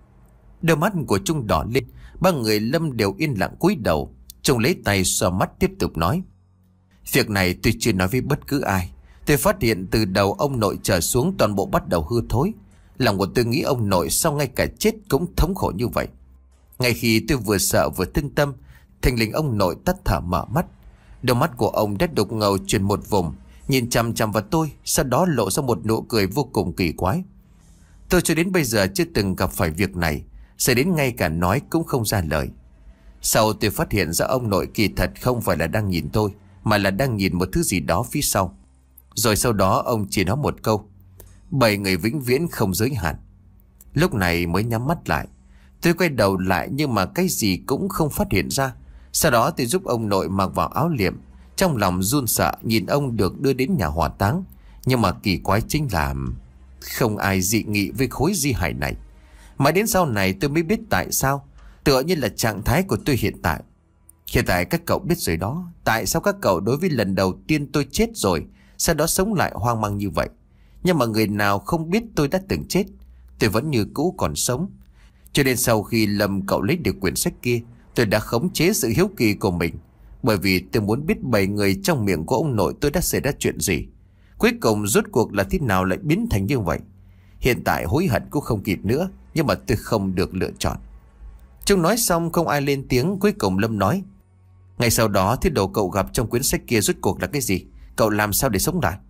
Đôi mắt của Trung đỏ lên. Ba người Lâm đều yên lặng cúi đầu. Trung lấy tay xoa mắt tiếp tục nói: Việc này tôi chưa nói với bất cứ ai. Tôi phát hiện từ đầu ông nội trở xuống toàn bộ bắt đầu hư thối. Lòng của tôi nghĩ ông nội sau ngay cả chết cũng thống khổ như vậy. Ngay khi tôi vừa sợ vừa thương tâm, thình lình ông nội tắt thở mở mắt. Đôi mắt của ông đã đục ngầu chuyển một vùng, nhìn chằm chằm vào tôi, sau đó lộ ra một nụ cười vô cùng kỳ quái. Tôi cho đến bây giờ chưa từng gặp phải việc này, sẽ đến ngay cả nói cũng không ra lời. Sau tôi phát hiện ra ông nội kỳ thật không phải là đang nhìn tôi, mà là đang nhìn một thứ gì đó phía sau. Rồi sau đó ông chỉ nói một câu: Bảy người vĩnh viễn không giới hạn. Lúc này mới nhắm mắt lại. Tôi quay đầu lại nhưng mà cái gì cũng không phát hiện ra. Sau đó tôi giúp ông nội mặc vào áo liệm. Trong lòng run sợ nhìn ông được đưa đến nhà hỏa táng, Nhưng mà kỳ quái chính là không ai dị nghị với khối di hài này. Mà đến sau này tôi mới biết tại sao. Tựa như là trạng thái của tôi hiện tại. Hiện tại các cậu biết rồi đó. Tại sao các cậu đối với lần đầu tiên tôi chết rồi, sau đó sống lại hoang mang như vậy. Nhưng mà người nào không biết tôi đã từng chết, tôi vẫn như cũ còn sống. Cho nên sau khi Lâm cậu lấy được quyển sách kia, tôi đã khống chế sự hiếu kỳ của mình. Bởi vì tôi muốn biết bảy người trong miệng của ông nội tôi đã xảy ra chuyện gì. Cuối cùng rốt cuộc là thế nào lại biến thành như vậy. Hiện tại hối hận cũng không kịp nữa, nhưng mà tôi không được lựa chọn. Trung nói xong không ai lên tiếng. Cuối cùng Lâm nói: ngày sau đó thứ đồ cậu gặp trong quyển sách kia rốt cuộc là cái gì? Cậu làm sao để sống lại?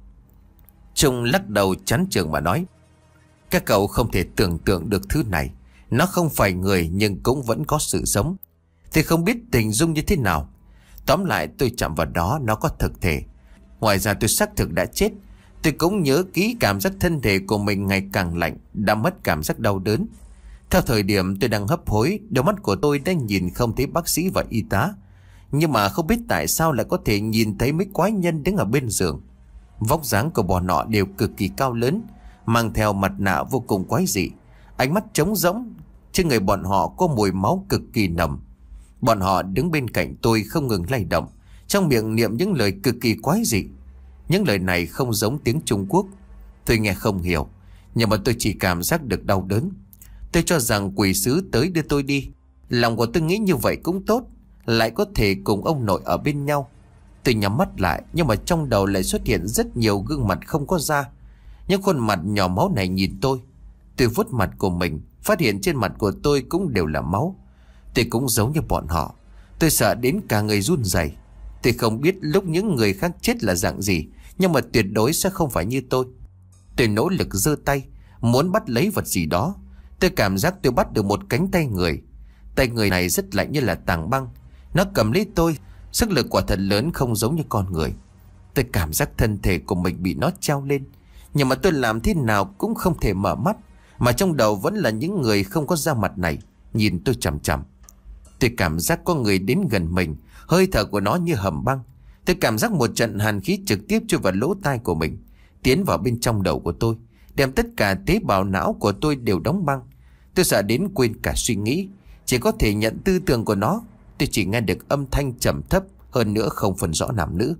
Trung lắc đầu chán chường mà nói: các cậu không thể tưởng tượng được thứ này. Nó không phải người nhưng cũng vẫn có sự sống. Thì không biết tình dung như thế nào. Tóm lại tôi chạm vào đó, nó có thực thể. Ngoài ra tôi xác thực đã chết. Tôi cũng nhớ kỹ cảm giác thân thể của mình ngày càng lạnh, đã mất cảm giác đau đớn. Theo thời điểm tôi đang hấp hối, đôi mắt của tôi đã nhìn không thấy bác sĩ và y tá. Nhưng mà không biết tại sao lại có thể nhìn thấy mấy quái nhân đứng ở bên giường. Vóc dáng của bọn họ đều cực kỳ cao lớn, mang theo mặt nạ vô cùng quái dị, ánh mắt trống rỗng. Trên người bọn họ có mùi máu cực kỳ nồng. Bọn họ đứng bên cạnh tôi không ngừng lay động, trong miệng niệm những lời cực kỳ quái dị. Những lời này không giống tiếng Trung Quốc, tôi nghe không hiểu, nhưng mà tôi chỉ cảm giác được đau đớn. Tôi cho rằng quỷ sứ tới đưa tôi đi. Lòng của tôi nghĩ như vậy cũng tốt, lại có thể cùng ông nội ở bên nhau. Tôi nhắm mắt lại, nhưng mà trong đầu lại xuất hiện rất nhiều gương mặt không có da. Những khuôn mặt nhỏ máu này nhìn tôi. Tôi vuốt mặt của mình, phát hiện trên mặt của tôi cũng đều là máu. Tôi cũng giống như bọn họ. Tôi sợ đến cả người run rẩy. Tôi không biết lúc những người khác chết là dạng gì, nhưng mà tuyệt đối sẽ không phải như tôi. Tôi nỗ lực giơ tay, muốn bắt lấy vật gì đó. Tôi cảm giác tôi bắt được một cánh tay người. Tay người này rất lạnh như là tảng băng. Nó cầm lấy tôi, sức lực quả thật lớn, không giống như con người. Tôi cảm giác thân thể của mình bị nó treo lên, nhưng mà tôi làm thế nào cũng không thể mở mắt. Mà trong đầu vẫn là những người không có da mặt này nhìn tôi chằm chằm. Tôi cảm giác có người đến gần mình, hơi thở của nó như hầm băng. Tôi cảm giác một trận hàn khí trực tiếp chui vào lỗ tai của mình, tiến vào bên trong đầu của tôi, đem tất cả tế bào não của tôi đều đóng băng. Tôi sợ đến quên cả suy nghĩ, chỉ có thể nhận tư tưởng của nó. Tôi chỉ nghe được âm thanh trầm thấp, hơn nữa không phân rõ nam nữ.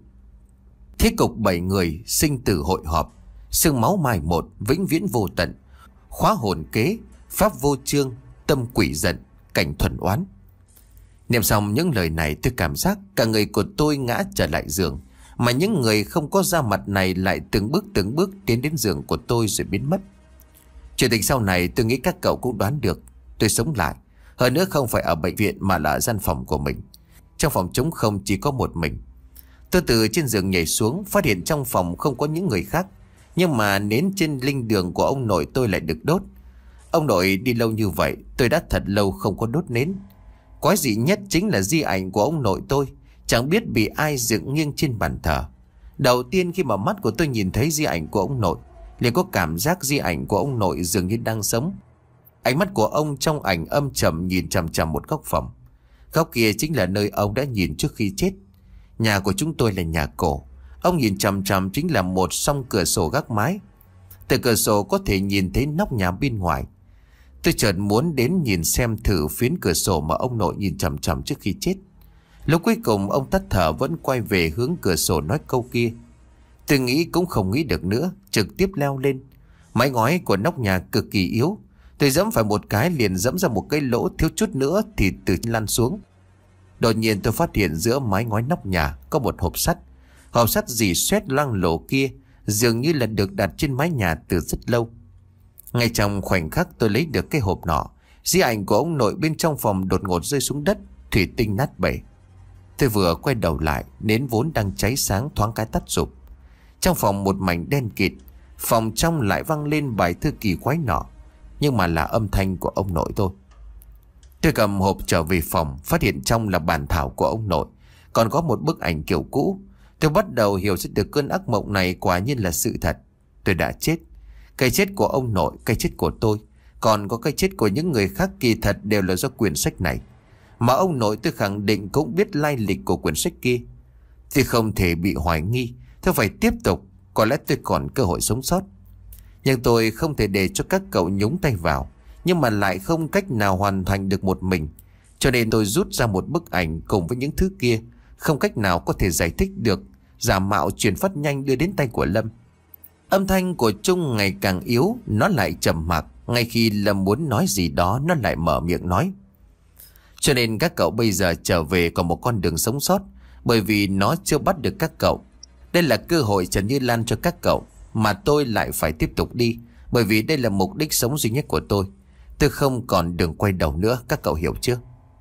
Thế cục bảy người, sinh tử hội họp, xương máu mai một, vĩnh viễn vô tận, khóa hồn kế, pháp vô chương, tâm quỷ giận, cảnh thuần oán. Niệm xong những lời này, tôi cảm giác cả người của tôi ngã trở lại giường, mà những người không có da mặt này lại từng bước từng bước tiến đến giường của tôi rồi biến mất. Chuyện tình sau này tôi nghĩ các cậu cũng đoán được. Tôi sống lại, hơn nữa không phải ở bệnh viện mà là ở gian phòng của mình. Trong phòng trống không chỉ có một mình. Tôi từ trên giường nhảy xuống, phát hiện trong phòng không có những người khác, nhưng mà nến trên linh đường của ông nội tôi lại được đốt. Ông nội đi lâu như vậy, tôi đã thật lâu không có đốt nến. Quái dị nhất chính là di ảnh của ông nội tôi chẳng biết bị ai dựng nghiêng trên bàn thờ. Đầu tiên khi mà mắt của tôi nhìn thấy di ảnh của ông nội, liền có cảm giác di ảnh của ông nội dường như đang sống. Ánh mắt của ông trong ảnh âm trầm nhìn chằm chằm một góc phòng. Góc kia chính là nơi ông đã nhìn trước khi chết. Nhà của chúng tôi là nhà cổ. Ông nhìn chằm chằm chính là một song cửa sổ gác mái. Từ cửa sổ có thể nhìn thấy nóc nhà bên ngoài. Tôi chợt muốn đến nhìn xem thử phiến cửa sổ mà ông nội nhìn chằm chằm trước khi chết. Lúc cuối cùng ông tắt thở vẫn quay về hướng cửa sổ nói câu kia. Tôi nghĩ cũng không nghĩ được nữa, trực tiếp leo lên. Mái ngói của nóc nhà cực kỳ yếu. Tôi giẫm phải một cái liền giẫm ra một cái lỗ, thiếu chút nữa thì từ lăn xuống. Đột nhiên tôi phát hiện giữa mái ngói nóc nhà có một hộp sắt. Hộp sắt dì xét loang lổ kia dường như là được đặt trên mái nhà từ rất lâu. Ngay trong khoảnh khắc tôi lấy được cái hộp nọ, di ảnh của ông nội bên trong phòng đột ngột rơi xuống đất, thủy tinh nát bể. Tôi vừa quay đầu lại, nến vốn đang cháy sáng thoáng cái tắt rụp. Trong phòng một mảnh đen kịt, phòng trong lại vang lên bài thơ kỳ quái nọ, nhưng mà là âm thanh của ông nội tôi. Tôi cầm hộp trở về phòng, phát hiện trong là bản thảo của ông nội, còn có một bức ảnh kiểu cũ. Tôi bắt đầu hiểu ra được cơn ác mộng này quả nhiên là sự thật. Tôi đã chết. Cái chết của ông nội, cái chết của tôi, còn có cái chết của những người khác kỳ thật đều là do quyển sách này. Mà ông nội tôi khẳng định cũng biết lai lịch của quyển sách kia. Tôi không thể bị hoài nghi, tôi phải tiếp tục có lẽ tôi còn cơ hội sống sót. Nhưng tôi không thể để cho các cậu nhúng tay vào, nhưng mà lại không cách nào hoàn thành được một mình. Cho nên tôi rút ra một bức ảnh cùng với những thứ kia, không cách nào có thể giải thích được, giả mạo truyền phát nhanh đưa đến tay của Lâm. Âm thanh của Trung ngày càng yếu, nó lại trầm mặc. Ngay khi Lâm muốn nói gì đó, nó lại mở miệng nói: cho nên các cậu bây giờ trở về còn một con đường sống sót, bởi vì nó chưa bắt được các cậu. Đây là cơ hội Trần Như Lan cho các cậu, mà tôi lại phải tiếp tục đi, bởi vì đây là mục đích sống duy nhất của tôi. Tôi không còn đường quay đầu nữa, các cậu hiểu chưa?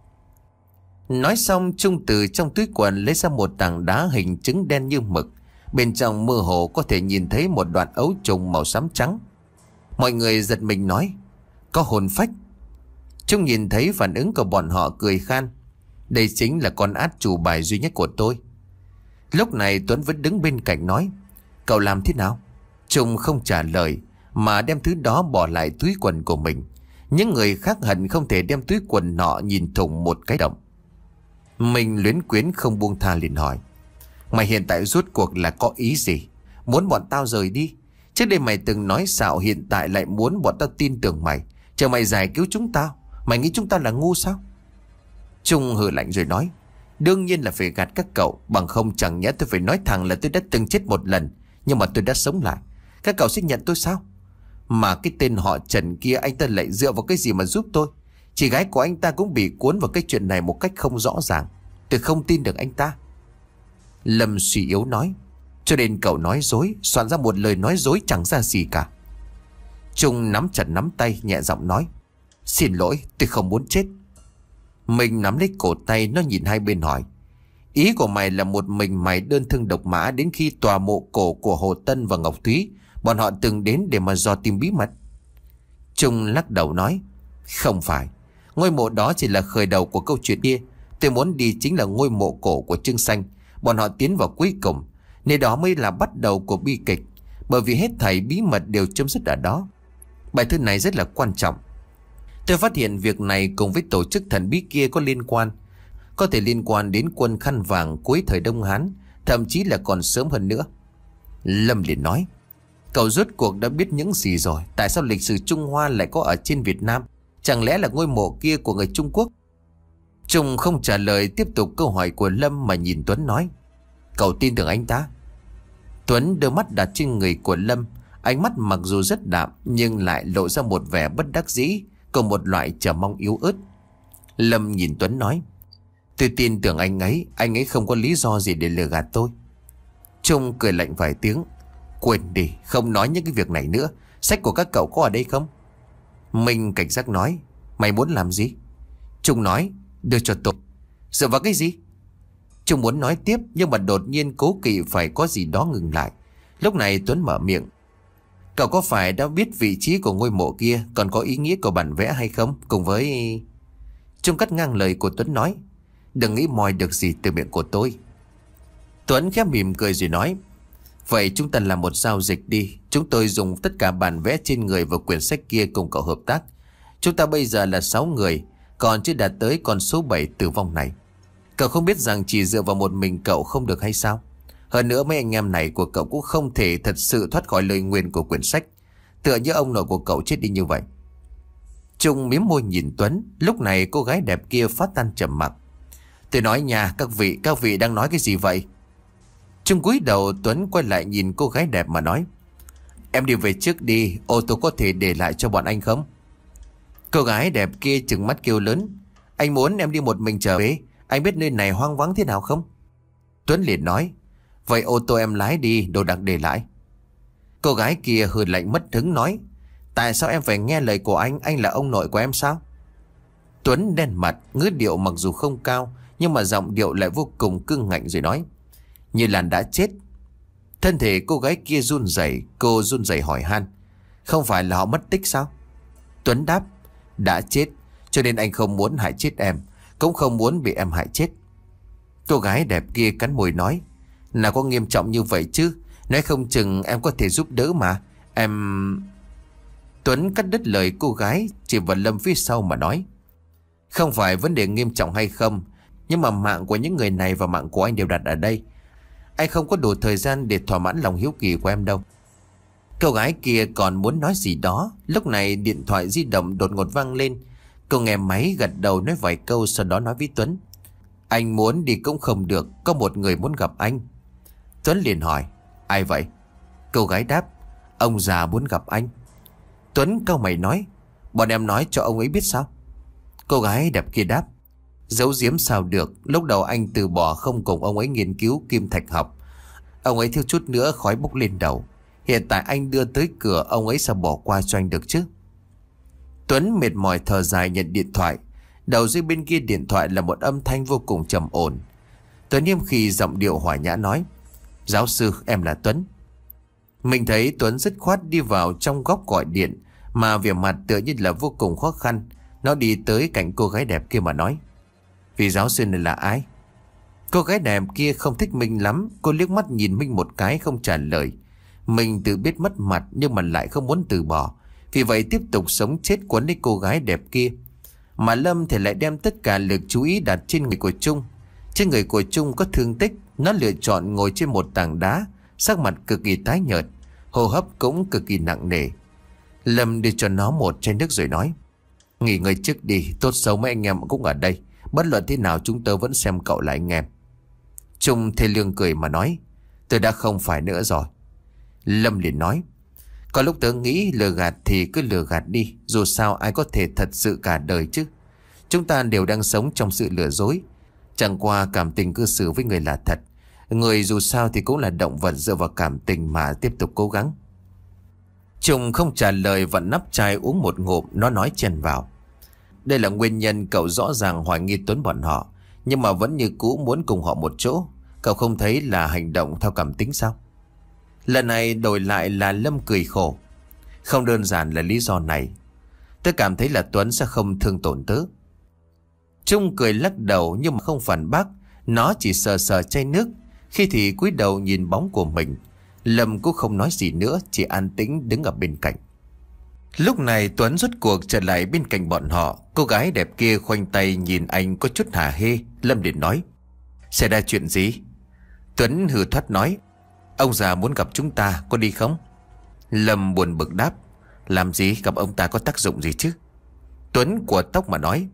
Nói xong, Trung từ trong túi quần lấy ra một tảng đá hình trứng đen như mực. Bên trong mơ hồ có thể nhìn thấy một đoạn ấu trùng màu xám trắng. Mọi người giật mình nói: có hồn phách. Trung nhìn thấy phản ứng của bọn họ cười khan: đây chính là con át chủ bài duy nhất của tôi. Lúc này Tuấn vẫn đứng bên cạnh nói: cậu làm thế nào? Trung không trả lời, mà đem thứ đó bỏ lại túi quần của mình. Những người khác hận không thể đem túi quần nọ nhìn thủng một cái động. Mình luyến quyến không buông tha liền hỏi: mày hiện tại rốt cuộc là có ý gì? Muốn bọn tao rời đi? Trước đây mày từng nói xạo, hiện tại lại muốn bọn tao tin tưởng mày, chờ mày giải cứu chúng tao. Mày nghĩ chúng ta là ngu sao? Trung hừ lạnh rồi nói: đương nhiên là phải gạt các cậu, bằng không chẳng nhẽ tôi phải nói thẳng là tôi đã từng chết một lần, nhưng mà tôi đã sống lại. Các cậu sẽ nhận tôi sao? Mà cái tên họ Trần kia, anh ta lại dựa vào cái gì mà giúp tôi? Chị gái của anh ta cũng bị cuốn vào cái chuyện này một cách không rõ ràng. Tôi không tin được anh ta. Lâm suy yếu nói: cho nên cậu nói dối, soạn ra một lời nói dối chẳng ra gì cả. Trung nắm chặt nắm tay, nhẹ giọng nói: xin lỗi, tôi không muốn chết. Mình nắm lấy cổ tay nó, nhìn hai bên hỏi: ý của mày là một mình mày đơn thương độc mã đến khi tòa mộ cổ của Hồ Tân và Ngọc Thúy bọn họ từng đến để mà dò tìm bí mật? Trung lắc đầu nói: không phải. Ngôi mộ đó chỉ là khởi đầu của câu chuyện kia. Tôi muốn đi chính là ngôi mộ cổ của Trương Xanh. Bọn họ tiến vào cuối cùng, nơi đó mới là bắt đầu của bi kịch, bởi vì hết thảy bí mật đều chấm dứt ở đó. Bài thơ này rất là quan trọng. Tôi phát hiện việc này cùng với tổ chức thần bí kia có liên quan. Có thể liên quan đến quân khăn vàng cuối thời Đông Hán, thậm chí là còn sớm hơn nữa. Lâm liền nói: cậu rốt cuộc đã biết những gì rồi? Tại sao lịch sử Trung Hoa lại có ở trên Việt Nam? Chẳng lẽ là ngôi mộ kia của người Trung Quốc? Trung không trả lời, tiếp tục câu hỏi của Lâm mà nhìn Tuấn nói: cậu tin tưởng anh ta? Tuấn đưa mắt đặt trên người của Lâm. Ánh mắt mặc dù rất đạm nhưng lại lộ ra một vẻ bất đắc dĩ cùng một loại chờ mong yếu ớt. Lâm nhìn Tuấn nói: tôi tin tưởng anh ấy. Anh ấy không có lý do gì để lừa gạt tôi. Trung cười lạnh vài tiếng: quên đi, không nói những cái việc này nữa. Sách của các cậu có ở đây không? Mình cảnh giác nói: mày muốn làm gì? Trung nói: đưa cho tôi. Dựa vào cái gì? Trung muốn nói tiếp nhưng mà đột nhiên cố kỵ phải có gì đó ngừng lại. Lúc này Tuấn mở miệng: cậu có phải đã biết vị trí của ngôi mộ kia, còn có ý nghĩa của bản vẽ hay không? Cùng với... Trung cắt ngang lời của Tuấn nói: đừng nghĩ moi được gì từ miệng của tôi. Tuấn khẽ mỉm cười rồi nói: vậy chúng ta làm một giao dịch đi. Chúng tôi dùng tất cả bản vẽ trên người và quyển sách kia cùng cậu hợp tác. Chúng ta bây giờ là sáu người, còn chưa đạt tới con số bảy tử vong này. Cậu không biết rằng chỉ dựa vào một mình cậu không được hay sao? Hơn nữa mấy anh em này của cậu cũng không thể thật sự thoát khỏi lời nguyền của quyển sách, tựa như ông nội của cậu chết đi như vậy. Trung mím môi nhìn Tuấn. Lúc này cô gái đẹp kia phát tan trầm mặc: tôi nói nha, các vị, các vị đang nói cái gì vậy? Trung cúi đầu. Tuấn quay lại nhìn cô gái đẹp mà nói: em đi về trước đi, ô tô có thể để lại cho bọn anh không? Cô gái đẹp kia trừng mắt kêu lớn: anh muốn em đi một mình trở về? Anh biết nơi này hoang vắng thế nào không? Tuấn liền nói: vậy ô tô em lái đi, đồ đạc để lại. Cô gái kia hừ lạnh mất hứng nói: tại sao em phải nghe lời của anh? Anh là ông nội của em sao? Tuấn đen mặt, ngữ điệu mặc dù không cao nhưng mà giọng điệu lại vô cùng cương ngạnh rồi nói: Như Lan đã chết. Thân thể cô gái kia run rẩy, cô run rẩy hỏi han: không phải là họ mất tích sao? Tuấn đáp: đã chết, cho nên anh không muốn hại chết em, cũng không muốn bị em hại chết. Cô gái đẹp kia cắn môi nói: nào có nghiêm trọng như vậy chứ? Nói không chừng em có thể giúp đỡ mà. Em... Tuấn cắt đứt lời cô gái, chỉ vào Lâm phía sau mà nói: không phải vấn đề nghiêm trọng hay không, nhưng mà mạng của những người này và mạng của anh đều đặt ở đây. Anh không có đủ thời gian để thỏa mãn lòng hiếu kỳ của em đâu. Cô gái kia còn muốn nói gì đó. Lúc này điện thoại di động đột ngột vang lên. Cô nghe máy gật đầu nói vài câu, sau đó nói với Tuấn: Anh muốn đi cũng không được, có một người muốn gặp anh. Tuấn liền hỏi: Ai vậy? Cô gái đáp: Ông già muốn gặp anh. Tuấn cau mày nói: Bọn em nói cho ông ấy biết sao? Cô gái đẹp kia đáp: Giấu giếm sao được, lúc đầu anh từ bỏ không cùng ông ấy nghiên cứu kim thạch học. Ông ấy thiếu chút nữa khói bốc lên đầu. Hiện tại anh đưa tới cửa, ông ấy sao bỏ qua cho anh được chứ? Tuấn mệt mỏi thở dài nhận điện thoại. Đầu dây bên kia điện thoại là một âm thanh vô cùng trầm ổn. Tuấn nghiêm khi giọng điệu hòa nhã nói: Giáo sư, em là Tuấn. Mình thấy Tuấn dứt khoát đi vào trong góc gọi điện, mà vẻ mặt tựa như là vô cùng khó khăn. Nó đi tới cạnh cô gái đẹp kia mà nói: Vì giáo sư này là ai? Cô gái đẹp kia không thích Minh lắm. Cô liếc mắt nhìn Minh một cái không trả lời. Mình tự biết mất mặt nhưng mà lại không muốn từ bỏ, vì vậy tiếp tục sống chết quấn lấy cô gái đẹp kia. Mà Lâm thì lại đem tất cả lực chú ý đặt trên người của Trung. Trên người của Trung có thương tích. Nó lựa chọn ngồi trên một tảng đá, sắc mặt cực kỳ tái nhợt, hô hấp cũng cực kỳ nặng nề. Lâm đưa cho nó một chai nước rồi nói: Nghỉ ngơi trước đi, tốt xấu mấy anh em cũng ở đây. Bất luận thế nào chúng tớ vẫn xem cậu là anh em. Trung thê lương cười mà nói: Tôi đã không phải nữa rồi. Lâm liền nói: Có lúc tớ nghĩ lừa gạt thì cứ lừa gạt đi. Dù sao ai có thể thật sự cả đời chứ. Chúng ta đều đang sống trong sự lừa dối. Chẳng qua cảm tình cư xử với người là thật. Người dù sao thì cũng là động vật, dựa vào cảm tình mà tiếp tục cố gắng. Trung không trả lời, vặn nắp chai uống một ngụm. Nó nói chen vào: Đây là nguyên nhân cậu rõ ràng hoài nghi Tuấn bọn họ, nhưng mà vẫn như cũ muốn cùng họ một chỗ. Cậu không thấy là hành động theo cảm tính sao? Lần này đổi lại là Lâm cười khổ: Không đơn giản là lý do này. Tớ cảm thấy là Tuấn sẽ không thương tổn tớ. Trung cười lắc đầu nhưng mà không phản bác. Nó chỉ sờ sờ chai nước, khi thì cúi đầu nhìn bóng của mình. Lâm cũng không nói gì nữa, chỉ an tĩnh đứng ở bên cạnh. Lúc này Tuấn rốt cuộc trở lại bên cạnh bọn họ. Cô gái đẹp kia khoanh tay nhìn anh có chút hả hê. Lâm liền nói: Xảy ra chuyện gì? Tuấn hừ thoát nói: Ông già muốn gặp chúng ta, có đi không? Lâm buồn bực đáp: Làm gì, gặp ông ta có tác dụng gì chứ? Tuấn của tóc mà nói: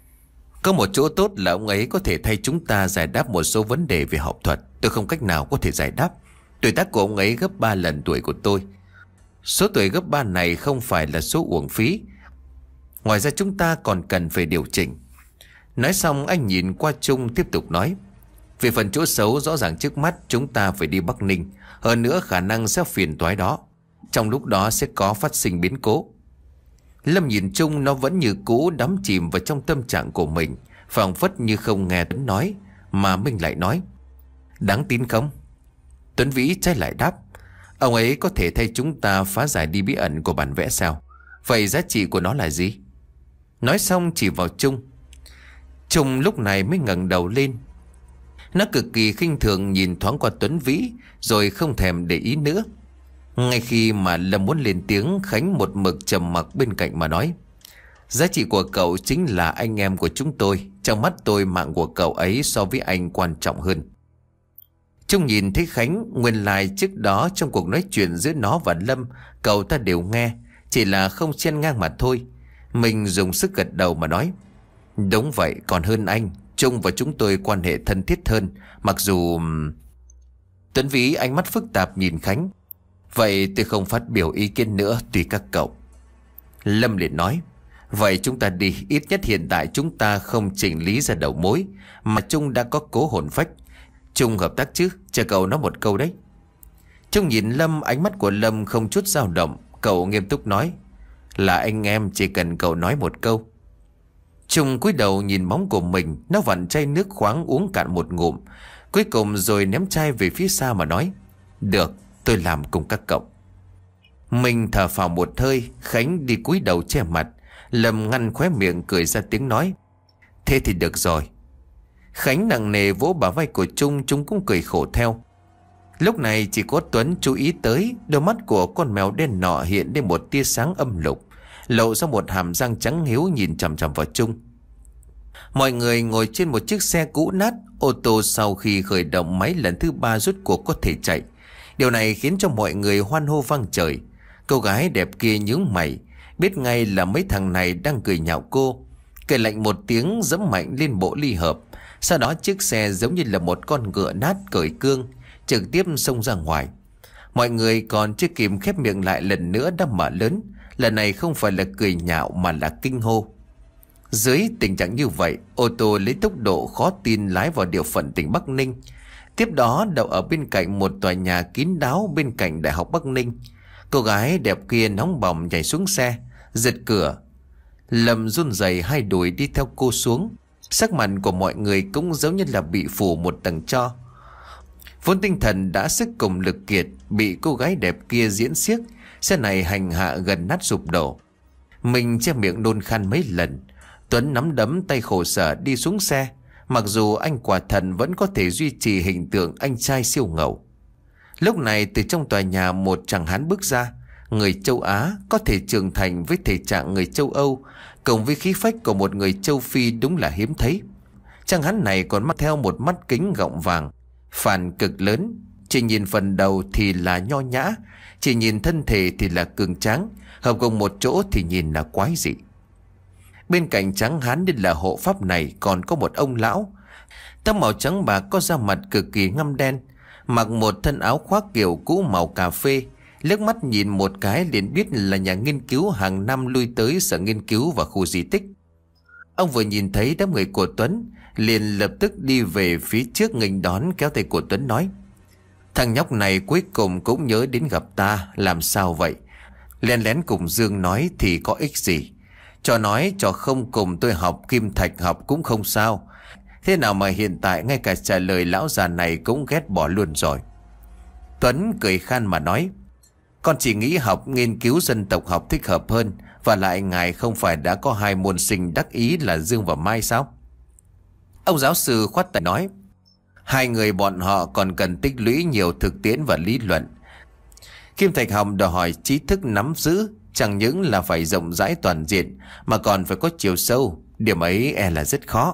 Có một chỗ tốt là ông ấy có thể thay chúng ta giải đáp một số vấn đề về học thuật. Tôi không cách nào có thể giải đáp. Tuổi tác của ông ấy gấp ba lần tuổi của tôi. Số tuổi gấp ba này không phải là số uổng phí. Ngoài ra chúng ta còn cần phải điều chỉnh. Nói xong anh nhìn qua Trung tiếp tục nói: Về phần chỗ xấu, rõ ràng trước mắt chúng ta phải đi Bắc Ninh. Hơn nữa khả năng sẽ phiền toái đó. Trong lúc đó sẽ có phát sinh biến cố. Lâm nhìn Trung, nó vẫn như cũ đắm chìm vào trong tâm trạng của mình, phảng phất như không nghe Tuấn nói. Mà mình lại nói: Đáng tin không? Tuấn Vĩ trái lại đáp: Ông ấy có thể thay chúng ta phá giải đi bí ẩn của bản vẽ sao? Vậy giá trị của nó là gì? Nói xong chỉ vào Trung. Trung lúc này mới ngẩng đầu lên. Nó cực kỳ khinh thường nhìn thoáng qua Tuấn Vĩ, rồi không thèm để ý nữa. Ngay khi mà Lâm muốn lên tiếng, Khánh một mực trầm mặc bên cạnh mà nói: Giá trị của cậu chính là anh em của chúng tôi. Trong mắt tôi, mạng của cậu ấy so với anh quan trọng hơn. Trung nhìn thấy Khánh, nguyên lai trước đó trong cuộc nói chuyện giữa nó và Lâm, cậu ta đều nghe, chỉ là không chen ngang mà thôi. Mình dùng sức gật đầu mà nói: Đúng vậy, còn hơn anh. Trung và chúng tôi quan hệ thân thiết hơn. Mặc dù... Tuấn Vĩ ánh mắt phức tạp nhìn Khánh: Vậy tôi không phát biểu ý kiến nữa, tùy các cậu. Lâm liền nói: Vậy chúng ta đi. Ít nhất hiện tại chúng ta không chỉnh lý ra đầu mối, mà Trung đã có cố hồn phách. Trung hợp tác chứ? Chờ cậu nói một câu đấy. Trung nhìn Lâm, ánh mắt của Lâm không chút dao động. Cậu nghiêm túc nói: Là anh em, chỉ cần cậu nói một câu. Trung cúi đầu nhìn bóng của mình. Nó vặn chai nước khoáng uống cạn một ngụm, cuối cùng rồi ném chai về phía xa mà nói: Được, tôi làm cùng các cậu. Mình thở phào một hơi. Khánh đi cúi đầu che mặt. Lâm ngăn khóe miệng cười ra tiếng nói: Thế thì được rồi. Khánh nặng nề vỗ bả vai của Trung. Trung cũng cười khổ theo. Lúc này chỉ có Tuấn chú ý tới. Đôi mắt của con mèo đen nọ hiện lên một tia sáng âm lục, lộ ra một hàm răng trắng hiếu nhìn chằm chằm vào Trung. Mọi người ngồi trên một chiếc xe cũ nát. Ô tô sau khi khởi động máy lần thứ ba rốt cuộc có thể chạy. Điều này khiến cho mọi người hoan hô vang trời. Cô gái đẹp kia nhướng mày, biết ngay là mấy thằng này đang cười nhạo cô. Cười lạnh một tiếng giẫm mạnh lên bộ ly hợp. Sau đó chiếc xe giống như là một con ngựa nát cởi cương, trực tiếp xông ra ngoài. Mọi người còn chưa kịp khép miệng lại lần nữa đã mở lớn. Lần này không phải là cười nhạo mà là kinh hô. Dưới tình trạng như vậy, ô tô lấy tốc độ khó tin lái vào địa phận tỉnh Bắc Ninh. Tiếp đó đậu ở bên cạnh một tòa nhà kín đáo bên cạnh Đại học Bắc Ninh. Cô gái đẹp kia nóng bỏng nhảy xuống xe, giật cửa. Lâm run rẩy hai đùi đi theo cô xuống. Sắc mặt của mọi người cũng giống như là bị phủ một tầng tro. Vốn tinh thần đã sức cùng lực kiệt, bị cô gái đẹp kia diễn xiếc, xe này hành hạ gần nát sụp đổ. Mình che miệng nôn khan mấy lần. Tuấn nắm đấm tay khổ sở đi xuống xe. Mặc dù anh quả thần vẫn có thể duy trì hình tượng anh trai siêu ngầu. Lúc này từ trong tòa nhà một chàng hán bước ra. Người châu Á có thể trưởng thành với thể trạng người châu Âu, cộng với khí phách của một người châu Phi đúng là hiếm thấy. Chàng hán này còn mang theo một mắt kính gọng vàng, phản cực lớn. Chỉ nhìn phần đầu thì là nho nhã, chỉ nhìn thân thể thì là cường tráng, hợp cùng một chỗ thì nhìn là quái dị. Bên cạnh tráng hán nên là hộ pháp này còn có một ông lão, tóc màu trắng bạc, có da mặt cực kỳ ngăm đen, mặc một thân áo khoác kiểu cũ màu cà phê. Liếc mắt nhìn một cái liền biết là nhà nghiên cứu hàng năm lui tới sở nghiên cứu và khu di tích. Ông vừa nhìn thấy đám người của Tuấn liền lập tức đi về phía trước nghênh đón, kéo tay của Tuấn nói: "Thằng nhóc này cuối cùng cũng nhớ đến gặp ta, làm sao vậy? Lén lén cùng Dương nói thì có ích gì? Cho nói cho không cùng tôi học kim thạch học cũng không sao. Thế nào mà hiện tại ngay cả trả lời lão già này cũng ghét bỏ luôn rồi." Tuấn cười khan mà nói: "Con chỉ nghĩ học nghiên cứu dân tộc học thích hợp hơn. Và lại ngài không phải đã có hai môn sinh đắc ý là Dương và Mai sao?" Ông giáo sư khoát tay nói: "Hai người bọn họ còn cần tích lũy nhiều thực tiễn và lý luận. Kim thạch học đòi hỏi trí thức nắm giữ, chẳng những là phải rộng rãi toàn diện mà còn phải có chiều sâu. Điểm ấy e là rất khó."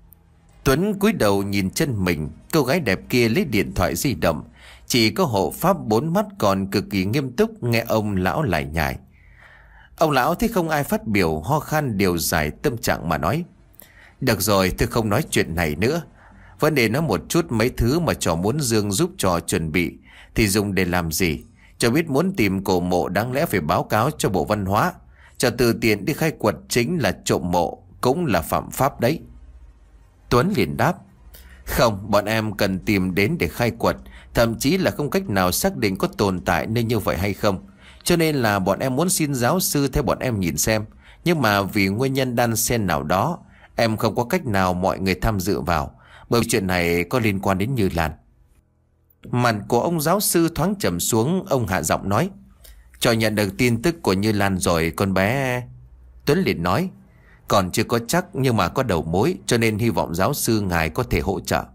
Tuấn cúi đầu nhìn chân mình. Cô gái đẹp kia lấy điện thoại di động. Chỉ có hộ pháp bốn mắt còn cực kỳ nghiêm túc nghe ông lão lải nhải. Ông lão thấy không ai phát biểu, ho khan điều giải tâm trạng mà nói: "Được rồi, tôi không nói chuyện này nữa. Vấn đề nói một chút mấy thứ mà trò muốn Dương giúp trò chuẩn bị thì dùng để làm gì? Cho biết muốn tìm cổ mộ đáng lẽ phải báo cáo cho Bộ Văn hóa. Cho từ tiền đi khai quật chính là trộm mộ, cũng là phạm pháp đấy." Tuấn liền đáp: "Không, bọn em cần tìm đến để khai quật. Thậm chí là không cách nào xác định có tồn tại nên như vậy hay không. Cho nên là bọn em muốn xin giáo sư theo bọn em nhìn xem. Nhưng mà vì nguyên nhân đan xen nào đó, em không có cách nào mọi người tham dự vào, bởi vì chuyện này có liên quan đến Như Lan." Mặt của ông giáo sư thoáng trầm xuống. Ông hạ giọng nói: "Cho nhận được tin tức của Như Lan rồi con bé." Tuấn liền nói: "Còn chưa có chắc nhưng mà có đầu mối, cho nên hy vọng giáo sư ngài có thể hỗ trợ."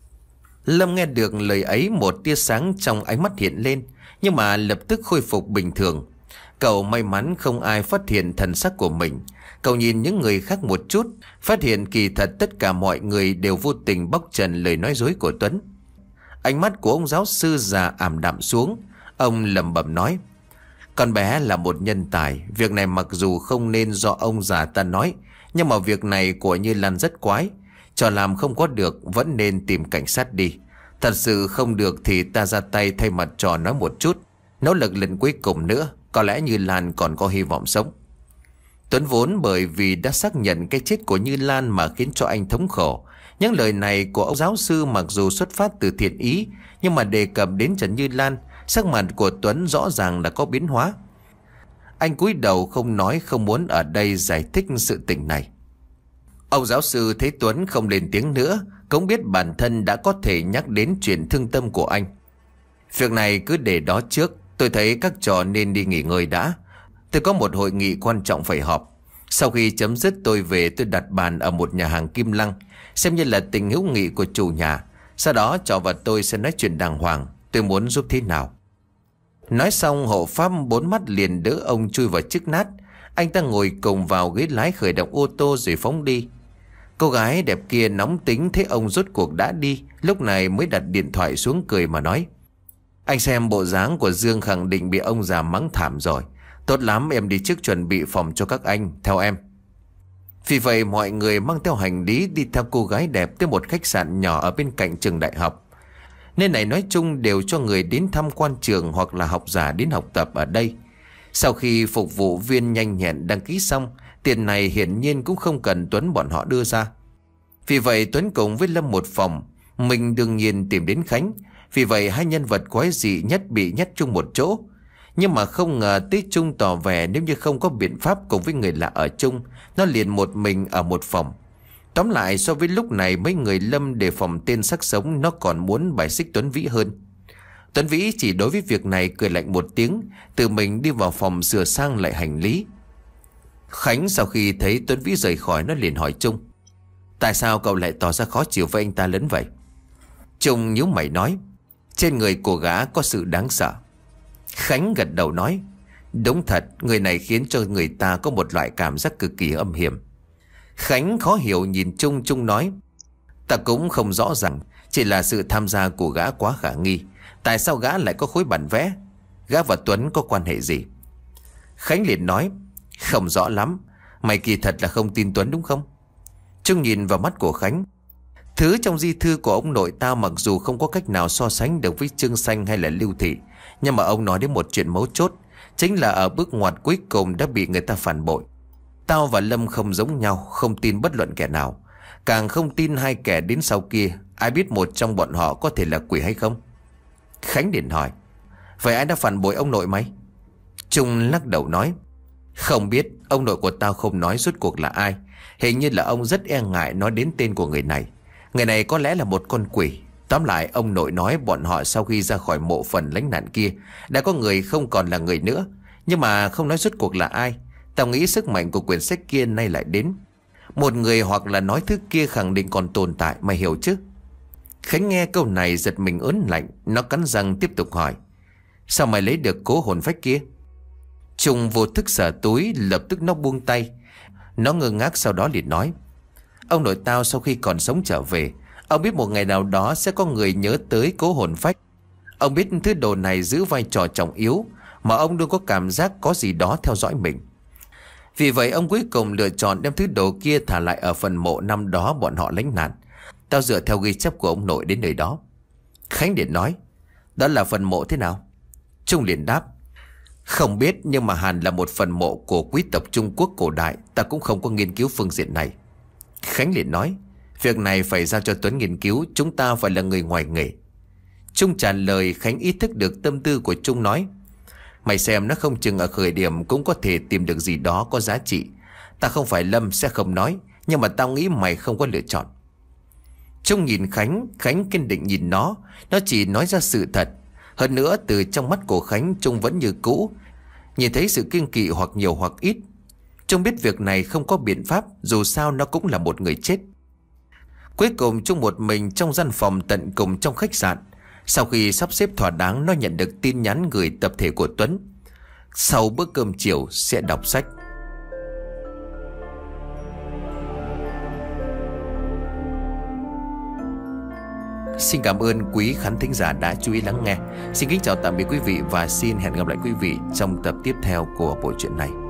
Lâm nghe được lời ấy, một tia sáng trong ánh mắt hiện lên, nhưng mà lập tức khôi phục bình thường. Cậu may mắn không ai phát hiện thần sắc của mình. Cậu nhìn những người khác một chút, phát hiện kỳ thật tất cả mọi người đều vô tình bóc trần lời nói dối của Tuấn. Ánh mắt của ông giáo sư già ảm đạm xuống. Ông lẩm bẩm nói: "Con bé là một nhân tài. Việc này mặc dù không nên do ông già ta nói, nhưng mà việc này của Như Lan rất quái. Cho làm không có được vẫn nên tìm cảnh sát đi. Thật sự không được thì ta ra tay thay mặt trò nói một chút, nỗ lực lần cuối cùng nữa. Có lẽ Như Lan còn có hy vọng sống." Tuấn vốn bởi vì đã xác nhận cái chết của Như Lan mà khiến cho anh thống khổ. Những lời này của ông giáo sư mặc dù xuất phát từ thiện ý, nhưng mà đề cập đến Trần Như Lan, sắc mặt của Tuấn rõ ràng là có biến hóa. Anh cúi đầu không nói, không muốn ở đây giải thích sự tình này. Ông giáo sư thấy Tuấn không lên tiếng nữa, cũng biết bản thân đã có thể nhắc đến chuyện thương tâm của anh. "Việc này cứ để đó trước. Tôi thấy các trò nên đi nghỉ ngơi đã. Tôi có một hội nghị quan trọng phải họp. Sau khi chấm dứt tôi về tôi đặt bàn ở một nhà hàng Kim Lăng, xem như là tình hữu nghị của chủ nhà. Sau đó trò và tôi sẽ nói chuyện đàng hoàng. Tôi muốn giúp thế nào." Nói xong hộ pháp bốn mắt liền đỡ ông chui vào chiếc nát. Anh ta ngồi cùng vào ghế lái khởi động ô tô rồi phóng đi. Cô gái đẹp kia nóng tính thấy ông rốt cuộc đã đi, lúc này mới đặt điện thoại xuống cười mà nói: Anh xem bộ dáng của Dương khẳng định bị ông già mắng thảm rồi. Tốt lắm, em đi trước chuẩn bị phòng cho các anh, theo em. Vì vậy mọi người mang theo hành lý đi theo cô gái đẹp tới một khách sạn nhỏ ở bên cạnh trường đại học. Nơi này nói chung đều cho người đến tham quan trường hoặc là học giả đến học tập ở đây. Sau khi phục vụ viên nhanh nhẹn đăng ký xong, tiền này hiển nhiên cũng không cần Tuấn bọn họ đưa ra. Vì vậy Tuấn cùng với Lâm một phòng. Mình đương nhiên tìm đến Khánh. Vì vậy hai nhân vật quái dị nhất bị nhét chung một chỗ. Nhưng mà không ngờ Tế Trung tỏ vẻ nếu như không có biện pháp cùng với người lạ ở chung, nó liền một mình ở một phòng. Tóm lại so với lúc này mấy người Lâm đề phòng tên xác sống, nó còn muốn bài xích Tuấn Vĩ hơn. Tuấn Vĩ chỉ đối với việc này cười lạnh một tiếng, tự mình đi vào phòng sửa sang lại hành lý. Khánh sau khi thấy Tuấn Vĩ rời khỏi, nó liền hỏi Trung: Tại sao cậu lại tỏ ra khó chịu với anh ta lớn vậy? Trung nhíu mày nói: Trên người của gã có sự đáng sợ. Khánh gật đầu nói: Đúng thật, người này khiến cho người ta có một loại cảm giác cực kỳ âm hiểm. Khánh khó hiểu nhìn Trung. Trung nói: Ta cũng không rõ ràng, chỉ là sự tham gia của gã quá khả nghi. Tại sao gã lại có khối bản vẽ? Gã và Tuấn có quan hệ gì? Khánh liền nói: Không rõ lắm. Mày kỳ thật là không tin Tuấn đúng không? Trung nhìn vào mắt của Khánh. Thứ trong di thư của ông nội tao mặc dù không có cách nào so sánh được với Trương Xanh hay là Lưu Thị, nhưng mà ông nói đến một chuyện mấu chốt, chính là ở bước ngoặt cuối cùng đã bị người ta phản bội. Tao và Lâm không giống nhau, không tin bất luận kẻ nào, càng không tin hai kẻ đến sau kia. Ai biết một trong bọn họ có thể là quỷ hay không? Khánh điện hỏi: Vậy ai đã phản bội ông nội mày? Trung lắc đầu nói: Không biết, ông nội của tao không nói rốt cuộc là ai. Hình như là ông rất e ngại nói đến tên của người này. Người này có lẽ là một con quỷ. Tóm lại ông nội nói bọn họ sau khi ra khỏi mộ phần lánh nạn kia đã có người không còn là người nữa, nhưng mà không nói rốt cuộc là ai. Tao nghĩ sức mạnh của quyển sách kia nay lại đến. Một người hoặc là nói thứ kia khẳng định còn tồn tại, mày hiểu chứ? Khánh nghe câu này giật mình ớn lạnh. Nó cắn răng tiếp tục hỏi: Sao mày lấy được cố hồn phách kia? Trung vô thức sờ túi, lập tức nó buông tay. Nó ngơ ngác sau đó liền nói: Ông nội tao sau khi còn sống trở về, ông biết một ngày nào đó sẽ có người nhớ tới cố hồn phách. Ông biết thứ đồ này giữ vai trò trọng yếu, mà ông luôn có cảm giác có gì đó theo dõi mình. Vì vậy ông cuối cùng lựa chọn đem thứ đồ kia thả lại ở phần mộ năm đó bọn họ lánh nạn. Tao dựa theo ghi chép của ông nội đến nơi đó. Khánh liền nói: Đó là phần mộ thế nào? Trung liền đáp: Không biết, nhưng mà hẳn là một phần mộ của quý tộc Trung Quốc cổ đại. Ta cũng không có nghiên cứu phương diện này. Khánh liền nói: Việc này phải giao cho Tuấn nghiên cứu, chúng ta phải là người ngoài nghề. Trung trả lời. Khánh ý thức được tâm tư của Trung nói: Mày xem, nó không chừng ở khởi điểm cũng có thể tìm được gì đó có giá trị. Ta không phải Lâm sẽ không nói, nhưng mà tao nghĩ mày không có lựa chọn. Trung nhìn Khánh. Khánh kiên định nhìn nó. Nó chỉ nói ra sự thật. Hơn nữa từ trong mắt của Khánh, Trung vẫn như cũ, nhìn thấy sự kiêng kỵ hoặc nhiều hoặc ít. Trung biết việc này không có biện pháp, dù sao nó cũng là một người chết. Cuối cùng Trung một mình trong gian phòng tận cùng trong khách sạn. Sau khi sắp xếp thỏa đáng, nó nhận được tin nhắn gửi tập thể của Tuấn: Sau bữa cơm chiều sẽ đọc sách. Xin cảm ơn quý khán thính giả đã chú ý lắng nghe. Xin kính chào tạm biệt quý vị và xin hẹn gặp lại quý vị trong tập tiếp theo của bộ truyện này.